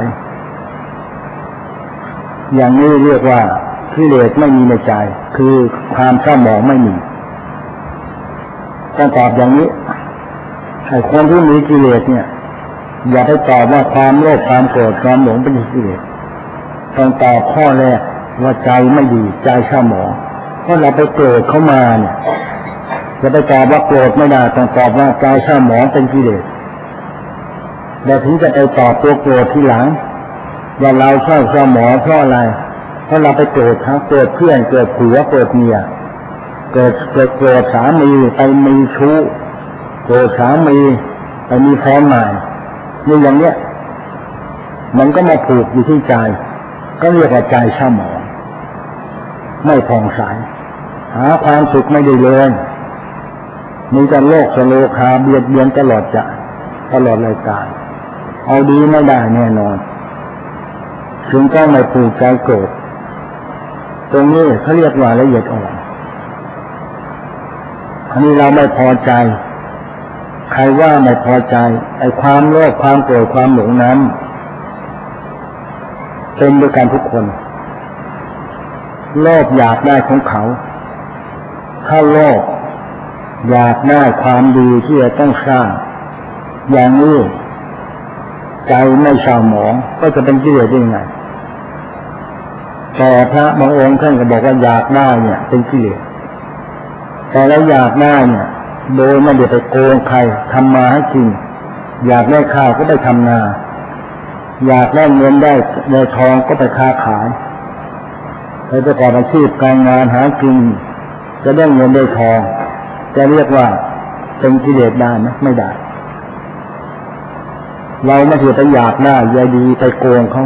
อย่างนี้เรียกว่ากิเลสไม่มีในใจคือความเศร้าหมองไม่มีต้องตอบอย่างนี้ไอ้คนที่มีกิเลสเนี่ยอย่าไปตอบว่าความโลภความโกรธความหลงเป็นกิเลสต้องตอบข้อแรกว่าใจไม่ดีใจเศร้าหมองเพราะเราไปโกรธเขามาเนี่ยจะไปตอบว่าโกรธไม่ได้ต้องตอบว่าใจเศร้าหมองเป็นกิเลสเราถึงจะไปตอบตัวโกรธทีหลังว่าเราเศร้าหมองเพราะอะไรเพราะเราไปโกรธเขาโกรธเพื่อนโกรธผัวโกรธเมียโกรธสามีไปมีชู้โกรธสามีไปมีแฟนใหม่นี่อย่างเนี้ยมันก็มาผูกอยู่ที่ใจก็เรียกว่าใจเศร้าหมองไม่ผ่องใสหาความสุขไม่ได้เลยมีแต่โลกสโลคาเบียดเบียนตลอดรายการเอาดีไม่ได้แน่นอนถึงต้องไม่ผูกใจโกรธตรงนี้เขาเรียกว่าละเอียดอ่อนอันนี้เราไม่พอใจใครว่าไม่พอใจไอ้ความโลภความโกรธความหลงนั้นเป็นด้วยกันทุกคนโลภอยากได้ของเขาถ้าโลภอยากได้ความดีที่จะต้องสร้างอย่างนี้ใจไม่เศร้าหมองก็จะเป็นกิเลสได้ไงแต่พระบางองค์ท่านก็บอกว่าอยากได้เนี่ยเป็นกิเลสแต่แล้วอยากได้เนี่ยโดยไม่ได้ไปโกงใครทำมาให้กินอยากได้ข้าวก็ไปทำนาอยากได้เงินได้ทองก็ไปค้าขายไปประกอบอาชีพการงานหากินจะได้เงินได้ทองจะเรียกว่าเป็นกิเลสได้ไหมไม่ได้เราไม่ถือไปอยากได้ใยดีไปโกงเขา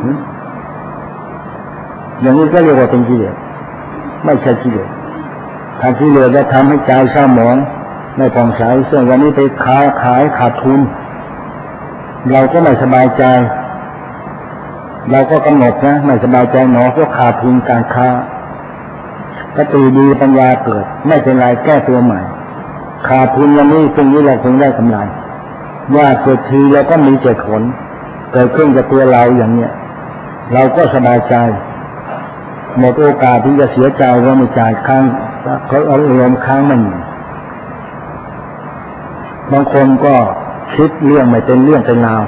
อย่างนี้ก็เรียกว่าเป็นกิเลสไม่ใช่กิเลสถ้ากิเลสจะทำให้ใจเศร้าหมองไม่ผ่องใสเช่นวันนี้ไปค้าขายขาดทุนเราก็ไม่สบายใจเราก็กำหนดนะไม่สบายใจหนอก็ขาดทุนการค้าสติดีปัญญาเกิดไม่เป็นไรแก้ตัวใหม่ขาดทุนวันนี้พรุ่งนี้เราคงได้กำไรว่าเกิดทีแล้วก็มีเกิดผลเกิดขึ้นกับตัวเราอย่างเนี้ยเราก็สบายใจหมดโอกาสที่จะเสียใจว่าไม่จ่ายค้างเขาเอาลมค้างมันบางคนก็คิดเรื่องไม่เป็นเรื่องเป็นราว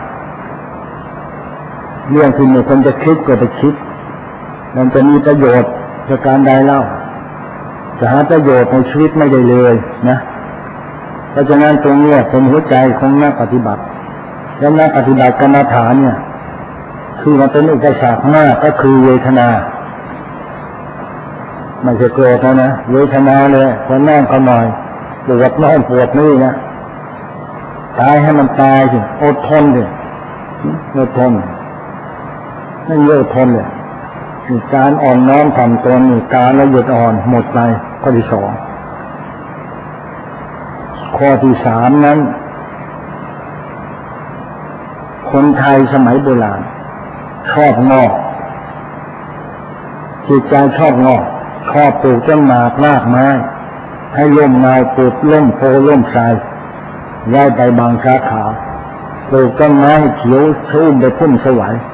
เรื่องที่ไม่ควรจะคิดก็ไปคิดมันจะมีประโยชน์จากการใดเล่าจะหาประโยชน์ในชีวิตไม่ได้เลยนะเพราะฉะนั้นตรงนี้เป็นหัวใจของนักปฏิบัติและนักปฏิบัติกรรมฐานเนี่ยคือมันเป็นอุปสรรคมากก็คือเวทนาไม่ใช่โกรธนะเวทนาเลยคนนั่งก็หน่อยปวดโน่นปวดนี่นะตายให้มันตายสิอดทนสิอดทนไม่เยอะทนเลยการอ่อนน้อมถ่อมตนการละเอียดอ่อนหมดไปข้อที่สองข้อที่สามนั้นคนไทยสมัยโบราณชอบงอกจิตใจชอบงอกชอบปลูกต้นหมากรากไม้ให้ร่มเงาปลูกร่มโพร่มไทรย้ายไปบางสาขาปลูกต้นไม้เขียวชุ่มไปพุ่มสวาย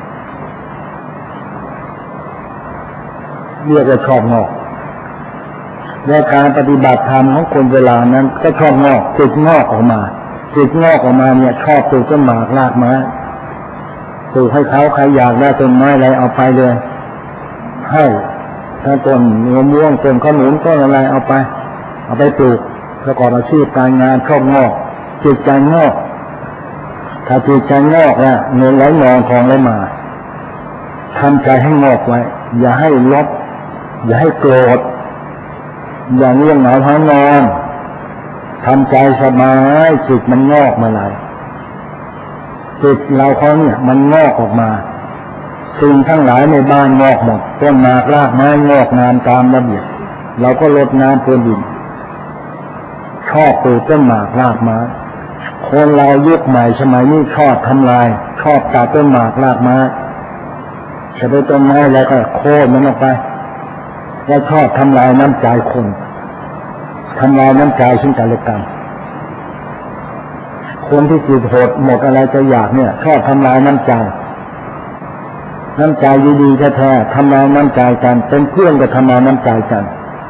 เรียกว่าชอบงอกและการปฏิบัติธรรมของคนเวลานั้นก็ชอบงอกจิตงอกออกมาจิตงอกออกมาเนี่ยชอบปลูกต้นหมากรากไม้ปลูกให้เขาใครอยากได้ต้นไม้อะไรเอาไปเลยให้ถ้าต้นมะม่วงต้นขนุนต้นอะไรเอาไปปลูกประกอบอาชีพการงานชอบงอกจิตใจงอกถ้าจิตใจงอกเนี่ยเงินไหลนองทองไหลมาทำใจให้งอกไว้อย่าให้ลบอย่าให้โกรธอย่าเงียบเหงาหานอนทำใจสบายจิตมันงอกมาเลยจิตเราเขาเนี่ยมันงอกออกมาสิ่งทั้งหลายในบ้านงอกหมดต้นหมากรากไม้งอกงามตามระเบียบเราก็รดน้ำพรวนดินชอบปลูกต้นหมากรากไม้คนเรายุคใหม่สมัยนี้ชอบทำลายชอบตัดต้นหมากรากไม้จะไปต้นไม้แล้วก็โค่นมันออกไปแล้วชอบทำลายน้ำใจคนทำลายน้ำใจซึ่งกันและกันคนที่จิตโหดหมดอะไรจะอยากเนี่ยชอบทำลายน้ำใจดีๆแท้ๆทำลายน้ำใจกันเป็นเพื่อนก็ทำลายน้ำใจกัน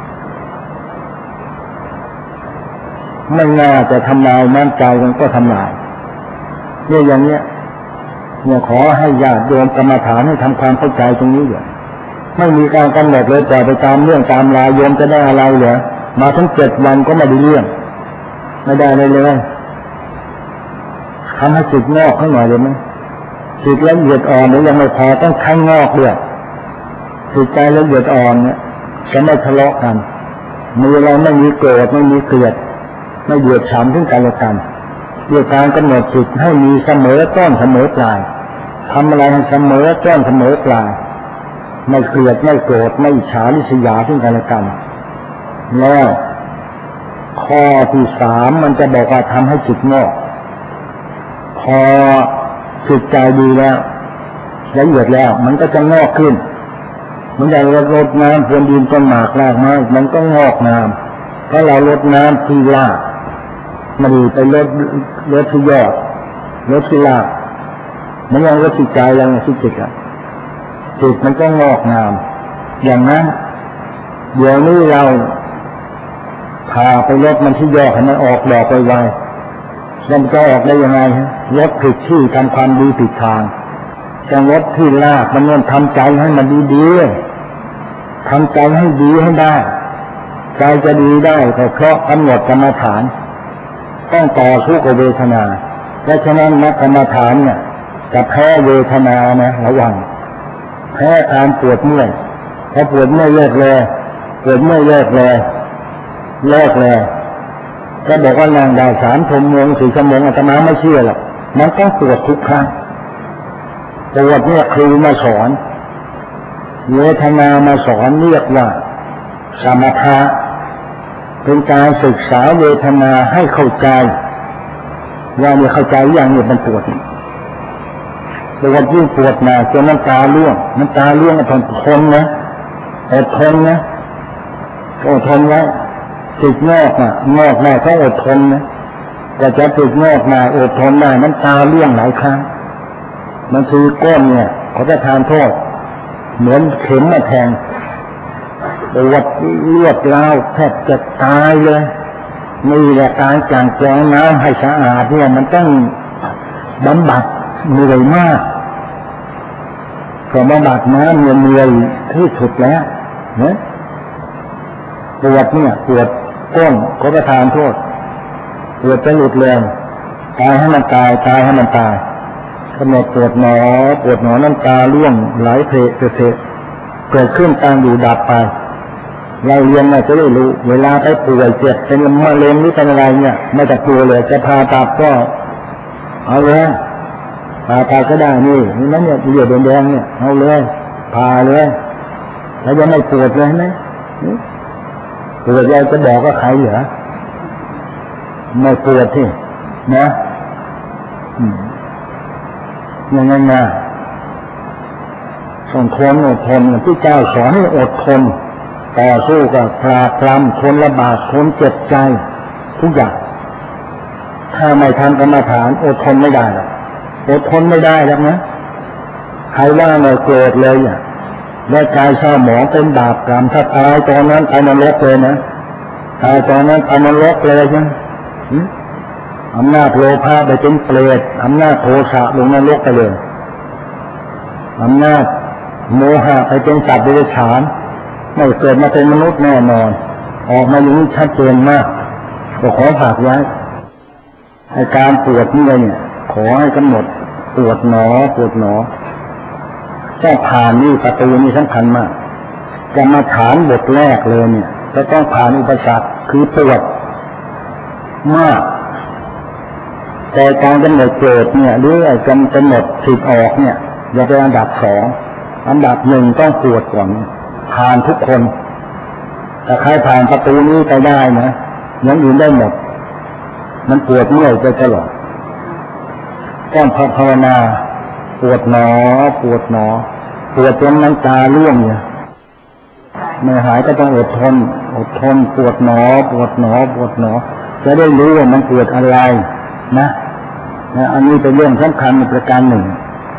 ไม่น่าจะทำลายน้ำใจกันก็ทำลายเนี่ยอย่างเนี้ยเนี่ยขอให้ญาติโยมกรรมฐานให้ทำความเข้าใจตรงนี้อยู่ไม่มีการกำหนดเลยแต่ไปตามเรื่องตามรายโยมจะได้อะไรเหรอมาทั้ง7 วันก็ไม่ได้เรื่องไม่ได้เลยทำให้จิตงอกให้หน่อยเลยไหมจิตละเอียดอ่อนเนี่ยยังไม่พอต้องข้างงอกด้วยจิตใจละเอียดอ่อนเนี่ยจะไม่ทะเลาะกันมือเราไม่มีโกรธไม่มีเกลียดไม่เดือดฉันถึงกันและกันด้วยการกำหนดจิตให้มีเสมอต้นเสมอปลายทำอะไรให้เสมอต้นเสมอปลายไม่เกลียดไม่โกรธไม่อิจฉาริษยาถึงกันและกันแล้วข้อที่3มันจะบอกว่าทำให้จิตงอกพอจิตใจดีแล้วละเอียดแล้วมันก็จะงอกขึ้นมันอย่างเรารดน้ำพรวนดินต้นหมากรากไม้มันก็งอกงามเพราะเรารดน้ำที่รากมันไปรดที่ยอดรดที่รากมันยังรดที่ใจยังที่จิตจิตมันก็งอกงามอย่างนั้นเดี๋ยวนี้เราพาไปรดมันที่ยอดให้มันออกดอกไวๆแล้วมันจะออกได้ยังไงรดผิดที่ทำความดีผิดทางจะรดที่รากมันต้องทำใจให้มันดีๆทำใจให้ดีให้ได้ใจจะดีได้ก็เพราะกำหนดกรรมฐานต้องต่อสู้กับเวทนาเพราะฉะนั้นนักกรรมฐานเนี่ยจะแพ้เวทนานะระวังแพ้การปวดเมื่อยพอปวดเมื่อยเลิกเลยปวดเมื่อยเลิกเลยก็บอกว่านั่งได้3 ชั่วโมง4 ชั่วโมงอาตมาไม่เชื่อหรอกมันต้องปวดทุกครั้งปวดเนี่ยครูมาสอนเวทนามาสอนเรียกว่าสมถะเป็นการศึกษาเวทนาให้เข้าใจว่าเนี่ยเข้าใจอย่างนี้มันปวดปวดยิ่งปวดหนักจนน้ำตาร่วงทนนะอดทนนะอดทนไว้ติดงอกงอกได้เขาอดทนนะแต่จะติดงอกมาอดทนได้น้ำตาร่วงหลายครั้งมันคือก้นเนี่ยเขาจะทานโทษเหมือนเข็มมาแทงปวดเลือดร้าวแทบจะตายเลยนี่แหละการจางแปลงน้ำให้สะอาดเนี่ยมันต้องบำบัดเหนื่อยมากก็บำบัดน้ำเหนื่อยที่สุดแล้วเนี่ยปวดเนี่ยปวดก้นก็ประทานโทษปวดจะหลุดแรงตายให้มันตายให้มันตายกำหนดปวดหนอน้ำตาร่วงไหลเพะเกิดขึ้นตั้งอยู่ดับไปเราเรียนจะได้รู้เวลาไปป่วยเจ็บเป็นมะเร็งหรือเป็นอะไรเนี่ยไม่ต้องกลัวเลยจะผ่าตัดก็เอาเลยผ่าตัดก็ได้นี่นั่นเนี่ยเหลือดแดงเนี่ยเอาเลยผ่าเลยแล้วยังไม่ปวดเลยไหมปวดเราจะบอกว่าใครเหรอไม่ปวดที่นะยังไงนะต้องทนอดทนที่เจ้าสอนให้อดทนต่อสู้กับคลาคลำทนลำบากทนเจ็บใจทุกอย่างถ้าไม่ทำกรรมฐานอดทนไม่ได้หรอกอดทนไม่ได้แล้วนะใครว่าเราโกรธเลยและกายเศร้าหมองเป็นบาปกรรมถ้าตายตอนนั้นไปนรกเลยนะตายตอนนั้นไปนรกเลยใช่ไหมอำนาจโลภะไปเป็นเปรตอำนาจโทสะลงนรกไปเลยอำนาจโมหะไปเป็นสัตว์เดรัจฉานไม่เกิดมาเป็นมนุษย์แน่นอนออกมาอย่างนี้ชัดเจนมากก็ขอฝากไว้อาการปวดนี่เนี่ยขอให้กำหนดปวดหนอต้องผ่านนี่ประตูนี่สำคัญมากจะมาฐานบทแรกเลยเนี่ยจะต้องผ่านอุปสรรคคือปวดมากแต่การกำหนดเกิดเนี่ยหรือการกำหนดผิดออกเนี่ยอย่าเป็นอันดับสองอันดับหนึ่งต้องปวดก่อนผ่านทุกคนแต่ใครผ่านประตูนี้ไปได้นะยังอื่นได้หมดมันปวดเมื่อยไปตลอดต้องภาวนาปวดหนอปวดจนน้ำตาร่วงเนี่ยไม่หายก็ต้องอดทนปวดหนอจะได้รู้ว่ามันปวดอะไรนะอันนี้เป็นเรื่องสำคัญอีกประการหนึ่ง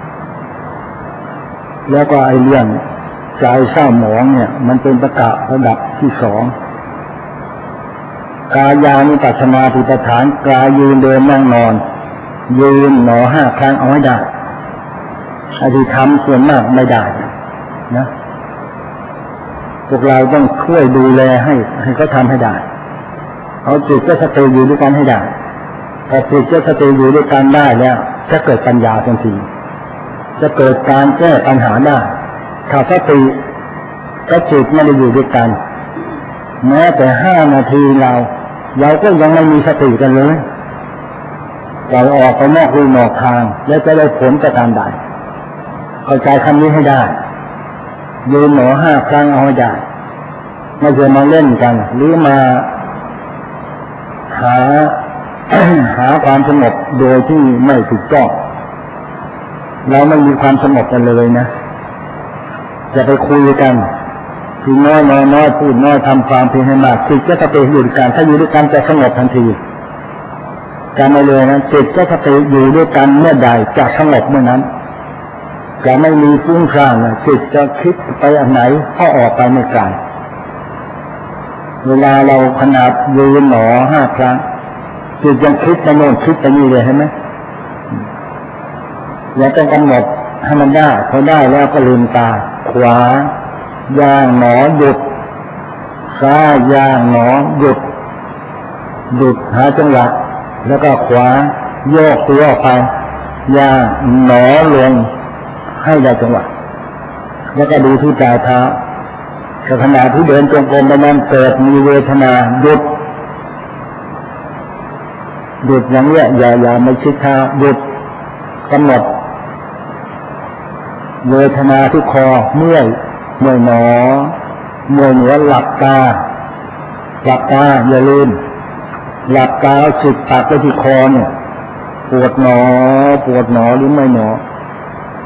แล้วก็ไอ้เรื่องใจเศร้าหมองเนี่ยมันเป็นประกาศระดับที่สองกายานุปัสสนาธิปฐานกายยืนเดินนั่งนอนยืนหนอ5 ครั้งเอาให้ได้อธิธรรมส่วนมากไม่ได้นะพวกเราต้องช่วยดูแลให้เขาทำให้ได้เอาจิตกับสติอยู่ด้วยกันให้ได้พอจิตกับสติอยู่ด้วยกันได้แล้วจะเกิดปัญญาทันทีจะเกิดการแก้ปัญหาได้ถ้าสติกับจิตไม่ได้อยู่ด้วยกันแม้แต่5 นาทีเราก็ยังไม่มีสติกันเลยเราออกไปนอกรูนอกทางแล้วจะได้ผลจากการใดเข้าใจคำนี้ให้ได้ยืนหนอ5 ครั้งเอาให้ได้ไม่ใช่มาเล่นกันหรือมาหาความสงบโดยที่ไม่ถูกต้องเราไม่มีความสงบกันเลยนะจะไปคุยกันคือน้อยพูดน้อยทำความเพียรให้มากจิตจะสติอยู่ด้วยกันถ้าอยู่ด้วยกันจะสงบทันทีการไม่เลยนะจิตจะสติอยู่ด้วยกันเมื่อใดจะสงบเมื่อนั้นจะไม่มีฟุ้งซ่านจิตจะคิดไปอันไหนก็ออกไปไม่ไกลเวลาเราขนาดยืนหนอ5 ครั้งจิตยังคิดไปโน่นคิดไปนี่เลยเห็นไหมอย่าต้องกำหนดให้มันได้พอได้แล้วก็ลืมตาขวาย่างหนอหยุดซ้ายย่างหนอหยุดหาจังหวะแล้วก็ขวาโยกตัวไปย่างหนอลงให้ได้จังหวะแล้วก็ดูที่ปลายเท้าขณะที่เดินจงกรมไปนั้นเกิดมีเวทนาหยุดอย่างเนี้ยอย่าไม่ชิดเท้าหยุดกำหนดเวทนาที่คอเมื่อยหนอเมื่อยเหนือหลับตาอย่าลืมหลับตาจิตปักไปที่คอเนี่ยปวดหนอหรือไม่หนอ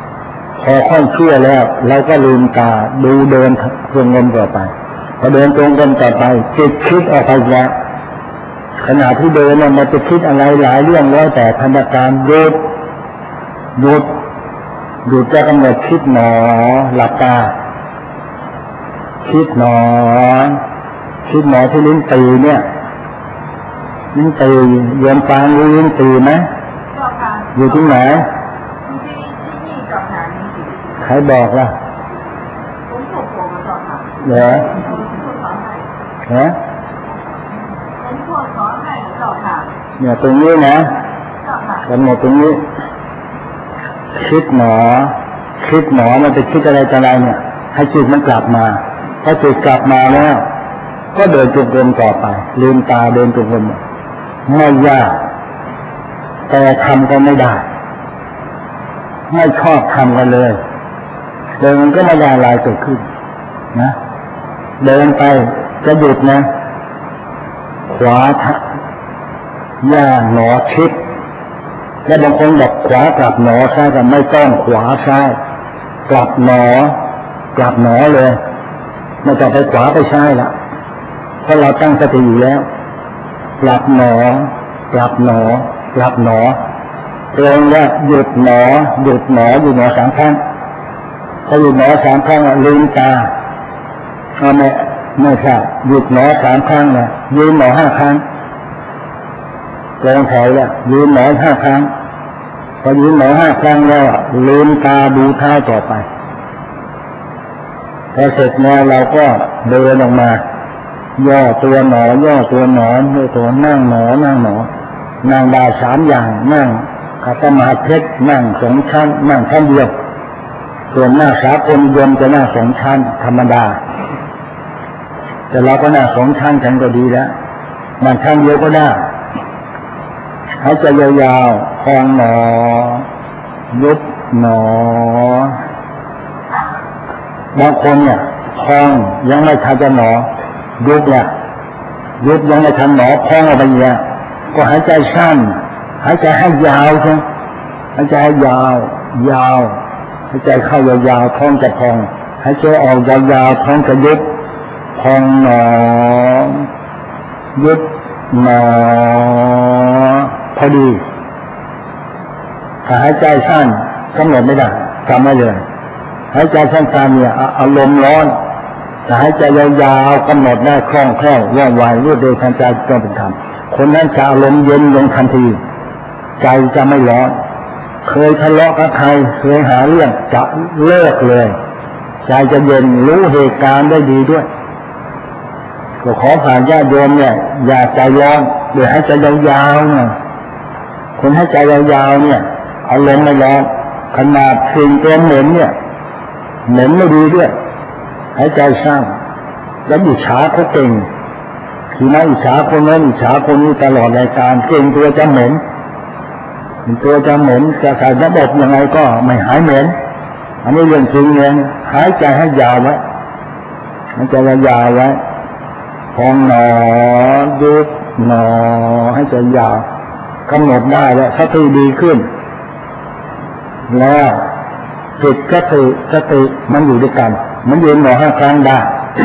พอค่อยเชื่อแล้วเราก็ลืมตาดูเดินจงกรมต่อไปพอเดินจงกรมต่อไปจิตคิดออกไปแล้วขณะที่เดินมันจะคิดอะไรหลายเรื่องแล้วแต่ธรรมการหยุดจะกำหนดคิดหนอหลับตาคิดหนอที่ลิ้นตีเนี่ยลิ้นตีโยมฟังรู้ลิ้นตีไหมอยู่ที่ไหนใครบอกล่ะเหรอเนี่ยตรงนี้นะกำหนดตรงนี้คิดหนอมันจะคิดอะไรเนี่ยให้จิตมันกลับมาพอจิตกลับมาแล้วก็เดินจงกรมต่อไปลืมตาเดินจงกรมไม่ยากแต่ทำก็ไม่ได้ไม่ชอบทำกันเลยเดินก็ไม่ได้อะไรเกิดขึ้นนะเดินไปจะหยุดนะขวาย่างหนอชิดและบางคนบอกขวากลับหนอซ้ายก็ไม่ต้องขวาซ้ายกลับหนอเลยไม่ต้องไปขวาไปซ้ายละเพราะเราตั้งสติอยู่แล้วกลับหนอตรงว่าหยุดหนออยู่หนอ3 ครั้งพอหยุดหนอ3 ครั้งลืมตาไม่ใช่หยุดหนอ3 ครั้งนะยืนหนอ5 ครั้งตรงแถวแล้วยืนหนอ5 ครั้งพอยืนหนอ5 ครั้งแล้วลืมตาดูเท้าต่อไปพอเสร็จแล้วเราก็เดินออกมาย่อตัวหนอนั่งหนอนั่งได้3 อย่างนั่งขัดสมาธินั่ง2 ชั้นนั่งชั้นเดียวส่วนหน้าสากลนิยมจะนั่ง2 ชั้นธรรมดาแต่เราก็นั่ง2 ชั้นกันก็ดีแล้วนั่งชั้นเดียวก็ได้หายใจยาวๆพองหนอยุบหนอบางคนเนี่ยพองยังไม่ทันจะหนอยุบยังไม่ทันหนอพองออกไปเนี่ยก็หายใจสั้นหายใจให้ยาวใช่หายใจให้ยาวหายใจเข้ายาวๆท้องจะพองหายใจออกยาวๆท้องจะยุบพองหนอยุบหนอพอดีถ้าหายใจสั้นกำหนดไม่ได้จำไม่เลยหายใจสั้นๆเนี่ยอารมณ์ร้อนแต่หายใจยาวๆกำหนดได้คล่องแคล่วว่องไวรวดเร็วทันใจก็เป็นธรรมคนนั้นจะอารมณ์เย็นลงทันทีใจจะไม่ร้อนเคยทะเลาะกับใครเคยหาเรื่องจะเลิกเลยใจจะเย็นรู้เหตุการณ์ได้ดีด้วยก็ขอผ่านญาติโยมเนี่ยอย่าใจร้อนโดยให้ใจยาวๆเนี่ยคนให้ใจยาวๆเนี่ยอารมณ์ไม่ร้อนขนาดสิ่งตัวเหม็นเนี่ยเหม็นไม่ดีด้วยให้ใจสร้างแล้วอิจฉาเขาเก่งทีนั้นอิจฉาคนนั้นอิจฉาคนนี้ตลอดรายการเก่งตัวจะเหม็นจะใส่ระบบยังไงก็ไม่หายเหม็นอันนี้เรื่องจริงเลยหายใจให้ยาวไว้หายใจยาวไว้พองหนอยุบหนอให้ใจยาวกำหนดได้แล้วสติดีขึ้นแล้วจิตสติมันอยู่ด้วยกันมันยืนหนอ5 ครั้งได้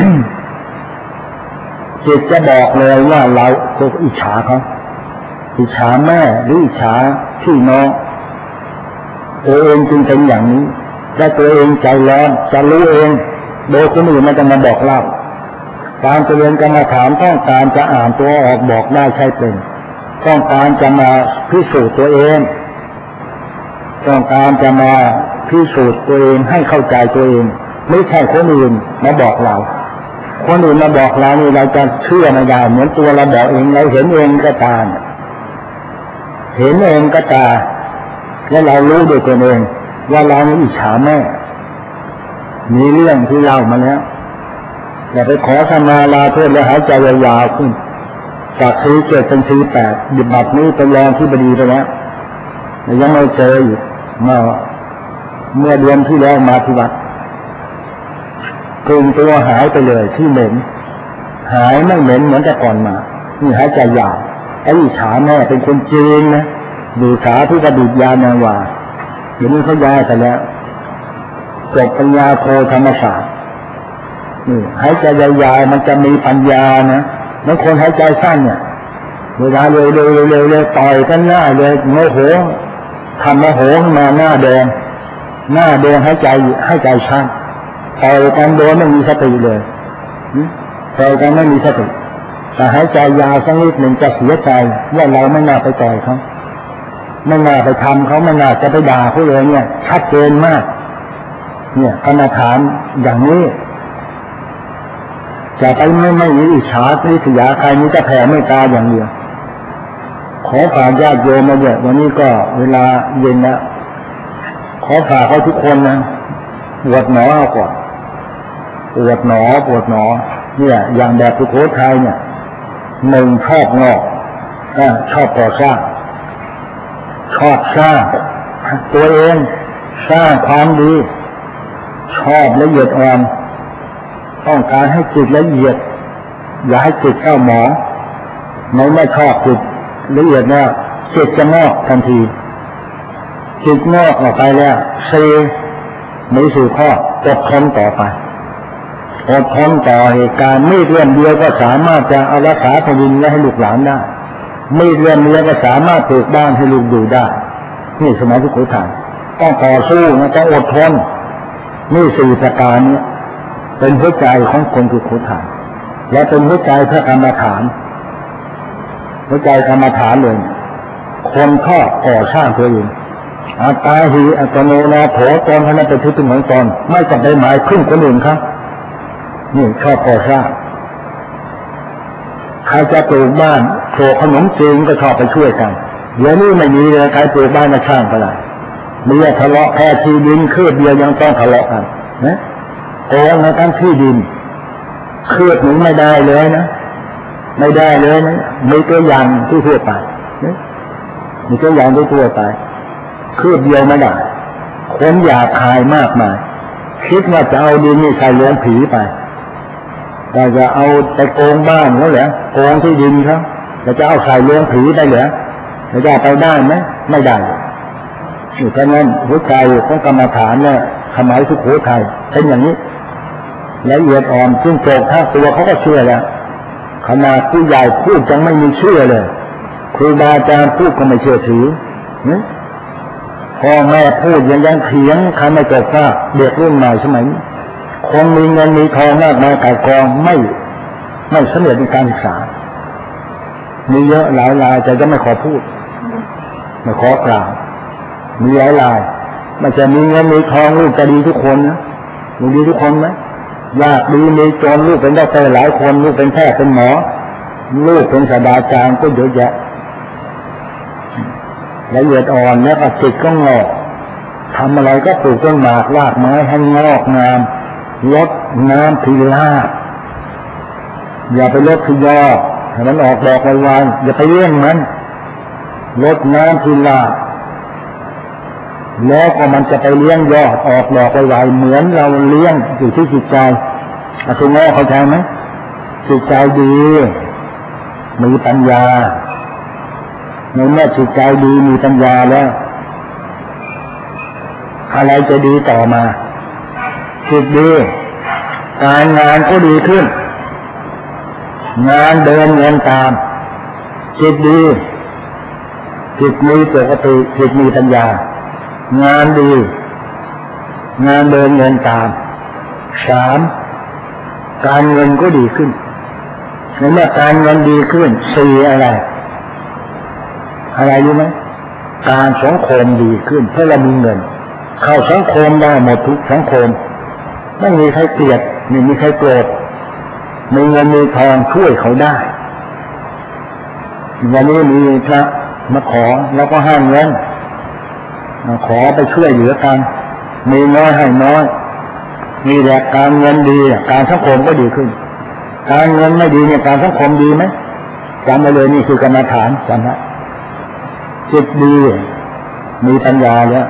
จิตจะบอกเลยว่าเราก็อิจฉาเขาอิจฉาแม่หรืออิจฉาพี่น้องตัวเองจึงเป็นอย่างนี้และตัวเองใจร้อนจะรู้เองโดยคนอื่นมันจะมาบอกเล่าการเรียนกรรมฐานต้องการจะอ่านตัวออกบอกได้ใช่เป็นต้องการจะมาพิสูจน์ตัวเองต้องการจะมาพิสูจน์ตัวเองให้เข้าใจตัวเองไม่ใช่คนอื่นมาบอกเราคนอื่นมาบอกเรานี่เราจะเชื่อไม่ได้เหมือนตัวเราบอกเองเราเห็นเองก็ตามและเรารู้ด้วยตัวเองว่าเราอิจฉาแม่มีเรื่องที่เล่ามาแล้วอย่าไปขอขมาลาโทษแล้วหายใจยาวๆขึ้นจาก47เป็น48หยุดบัดนี้เป็นรองที่บดีไปแล้วยังไม่เจออยู่เมื่อเดือนที่แล้วมาที่วัดกลุ่มตัวหายไปเลยที่เหม็นหายไม่เหม็นเหมือนแต่ก่อนมานี่หายใจยาวไอ้อิจฉาแม่เป็นคนจีนนะดูสาธุประดิษฐ์ยานาวาเดี๋ยวนี้เขาย้ายไปแล้วจบปัญญาโทธรรมศาสตร์นี่หายใจยาวๆมันจะมีปัญญานะบางคนหายใจสั้นเนี่ยเวลาเร็วต่อยกันหน้าเลยโมโหทำโมโหขึ้นมาหน้าแดงหายใจช้าต่อยกันโดยไม่มีสติเลยต่อยกันไม่มีสติแต่หายใจยาวสักนิดหนึ่งจะเสียใจว่าเราไม่น่าไปต่อยเขาไม่น่าไปทำเขาไม่น่าจะไปด่าเขาเลยเนี่ยชัดเจนมากเนี่ยกรรมฐานอย่างนี้จะไปไม่มีอิจฉาริษยาใครนี้จะแผ่เมตตาอย่างเดียวขอฝากญาติโยมมาเยอะวันนี้ก็เวลาเย็นแล้วขอฝากเขาทุกคนนะปวดหนอเอาก่อนปวดหนอเนี่ยอย่างแบบสุโขทัยเนี่ยหนึ่งชอบงอกชอบก่อสร้างชอบสร้างตัวเองสร้างความดีชอบละเอียดอ่อนต้องการให้จิตละเอียดอย่าให้จิตเข้าหมองไม่ชอบจิตละเอียดเนี่ยจิตจะงอกทันทีจิตงอกออกไปแล้วมีสี่ข้ออดทนต่อไปอดทนต่อเหตุการณ์มีดเล่มเดียวก็สามารถจะเอารักษาแผ่นดินและให้ลูกหลานได้มีดเล่มเดียวก็สามารถปลูกบ้านให้ลูกอยู่ได้นี่สมัยสุโขทัยต้องต่อสู้นะต้องอดทนนี่สี่ประการนี้เป็นหัวใจของคนสุโขทัยและเป็นหัวใจพระกรรมฐานหัวใจกรรมฐานเลยคนชอบก่อสร้างตัวเองอัตตาหิอัตโนนาโถตนท่านเป็นที่พึ่งของตนไม่จำเป็นหมายพึ่งคนอื่นครับนี่ชอบก่อสร้างใครจะปลูกบ้านโขลกขนมจีนก็ชอบไปช่วยกันเดี๋ยวนี้ไม่มีเลยใครปลูกบ้านมาช่างก็ได้มีทะเลาะแค่ที่ดินคืบเดียวยังต้องทะเลาะกันนะโกงในทั้งที่ดินคืบหนึ่งไม่ได้เลยนะไม่ได้เลยนะมีตัวอย่างที่ทั่วไปนะมีตัวอย่างที่ทั่วไปคืบเดียวไม่ได้คนอยากขายมากมายคิดว่าจะเอาดินนี่ใส่ลงผีไปแต่จะเอาไปโกงบ้านเขาเหรอโกงที่ดินเขาจะเอาใส่ลงผีได้เหรอจะไปได้ไหมไม่ได้เพราะนั้นหัวใจของกรรมฐานเนี่ยสมัยสุโขทัยเป็นอย่างนี้ละเอียดอ่อนซึ่งโจกท่าตัวเขาก็เชื่อแล้วขนาดผู้ใหญ่พูดยังไม่มีเชื่อเลยครูบาอาจารย์พูดก็ไม่เชื่อถือพ่อแม่พูดยังเถียงใครไม่จบว่าเด็กรุ่นใหม่สมัยนี้คงมีเงินมีทองมากมายกายกองไม่สำเร็จในการศึกษามีเยอะหลายรายแต่จะไม่ขอพูดไม่ขอกล่าวมีหลายรายมันจะมีเงินมีทองลูกจะดีทุกคนนะลูกดีทุกคนไหมยากดีมีจนลูกเป็นด็อกเตอร์หลายคนลูกเป็นแพทย์เป็นหมอลูกเป็นศาสตราจารย์ก็เยอะแยะละเอียดอ่อนแล้วก็จิตก็งอกทำอะไรก็ปลูกต้นหมากรากไม้ให้งอกงามลดน้ำทีลาอย่าไปลดทียอให้มันออกดอกไวๆอย่าไปเลี้ยงมันลดน้ำทีลาแล้วก็มันจะไปเลี้ยงยอดออกดอกไวๆเหมือนเราเลี้ยงอยู่ที่จิตใจคุณแม่เข้าใจไหมจิตใจดีมีปัญญาในเมื่อจิตใจดีมีปัญญาแล้วอะไรจะดีต่อมาจิตดีการงานก็ดีขึ้นงานเดินเงินตามจิตดีจิตมีปกติจิตมีปัญญางานดีงานเดินเงินตามสามการเงินก็ดีขึ้นในเมื่อการเงินดีขึ้นสี่อะไรรู้ไหมการสังคมดีขึ้นเพราะเรามีเงินเข้าสังคมได้หมดทุกสังคมไม่มีใครเกลียดไม่มีใครโกรธมีเงินมีทองช่วยเขาได้วันนี้มีพระมาขอแล้วก็ให้เงินขอไปช่วยเหลือกันมีน้อยให้น้อยมีแต่การเงินดีการสังคมก็ดีขึ้นการเงินไม่ดีเนี่ยการสังคมดีไหมจำไว้เลยนี่คือกรรมฐานจำไว้จิตดีมีปัญญาแล้ว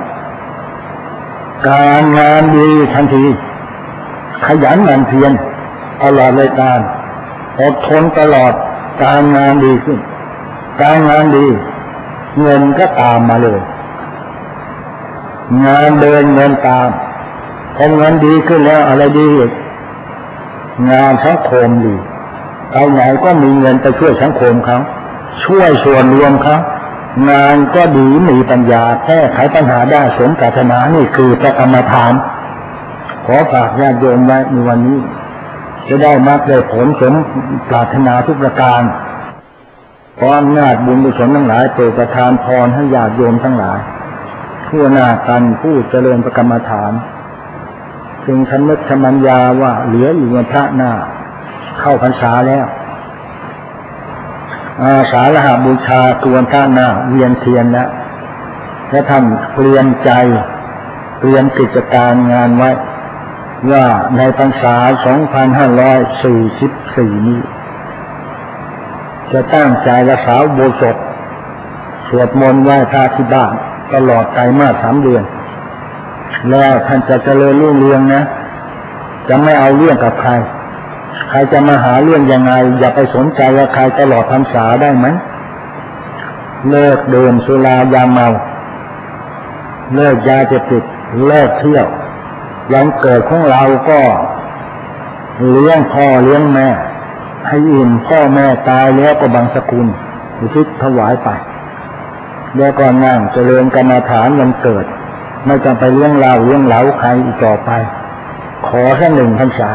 การงานดีทันทีขยันหมั่นเพียรตลอดเลยการอดทนตลอดการงานดีขึ้นการงานดีเงินก็ตามมาเลยงานเดินเงินตามพอเงินดีขึ้นแล้วอะไรดีอีกงานสังคมดีไปไหนก็มีเงินไปช่วยสังคมเขาช่วยส่วนรวมเขางานก็ดีมีปัญญาแก้ไขปัญหาได้สมปรารถนานี่คือพระกรรมฐานขอฝากญาติโยมไว้ในวันนี้จะได้มรรคได้ผลสมปรารถนาทุกประการขออำนาจบุญกุศลทั้งหลายโปรดประทานพรให้ญาติโยมทั้งหลายทั่วหน้ากันผู้เจริญพระกรรมฐานจึงทำนึกทำปัญญาว่าเหลืออยู่วันพระหน้าเข้าพรรษาแล้วอาสาฬหบูชาคือวันพระหน้าเวียนเทียนแล้วและท่านเตรียมใจเตรียมกิจการงานไว้ว่าในพรรษา 2544 นี้จะตั้งใจรักษาอุโบสถสวดมนต์ไหว้พระที่บ้านตลอดไตรมาส 3 เดือนแล้วท่านจะเจริญรุ่งเรืองนะจะไม่เอาเรื่องกับใครใครจะมาหาเรื่องยังไงอย่าไปสนใจว่าใครตลอดพรรษาได้ไหมเลิกดื่มสุรายาเมาเลิกยาเสพติดเลิกเที่ยววันเกิดของเราก็เลี้ยงพ่อเลี้ยงแม่ให้อิ่มพ่อแม่ตายแล้วก็บังสกุลอุทิศถวายไปแล้วก็นั่งเจริญกรรมฐานวันเกิดไม่จำไปเลี้ยงเหลาใครอีกต่อไปขอแค่1 พรรษา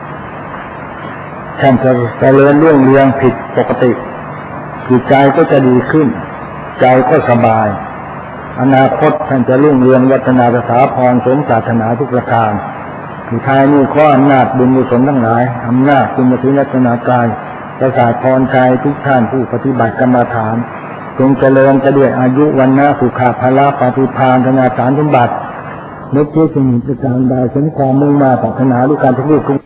ท่านจะเจริญรุ่งเรืองผิดปกติจิตใจก็จะดีขึ้นใจก็สบายอนาคตท่านจะรุ่งเรืองวัฒนาสถาพรสมปรารถนาทุกประการสุดท้ายนี้ขออำนาจบุญกุศลทั้งหลายอำนาจคุณศรีรัตนากายประสาทพรชัยทุกท่านผู้ปฏิบัติกรรมฐานจงเจริญไปด้วยอายุวันนะสุขภาละปฏิภาณธนาสารสมบัตินึกคิดสิ่งประการใดสมความมุ่งมาปรารถนาด้วยการทุกข์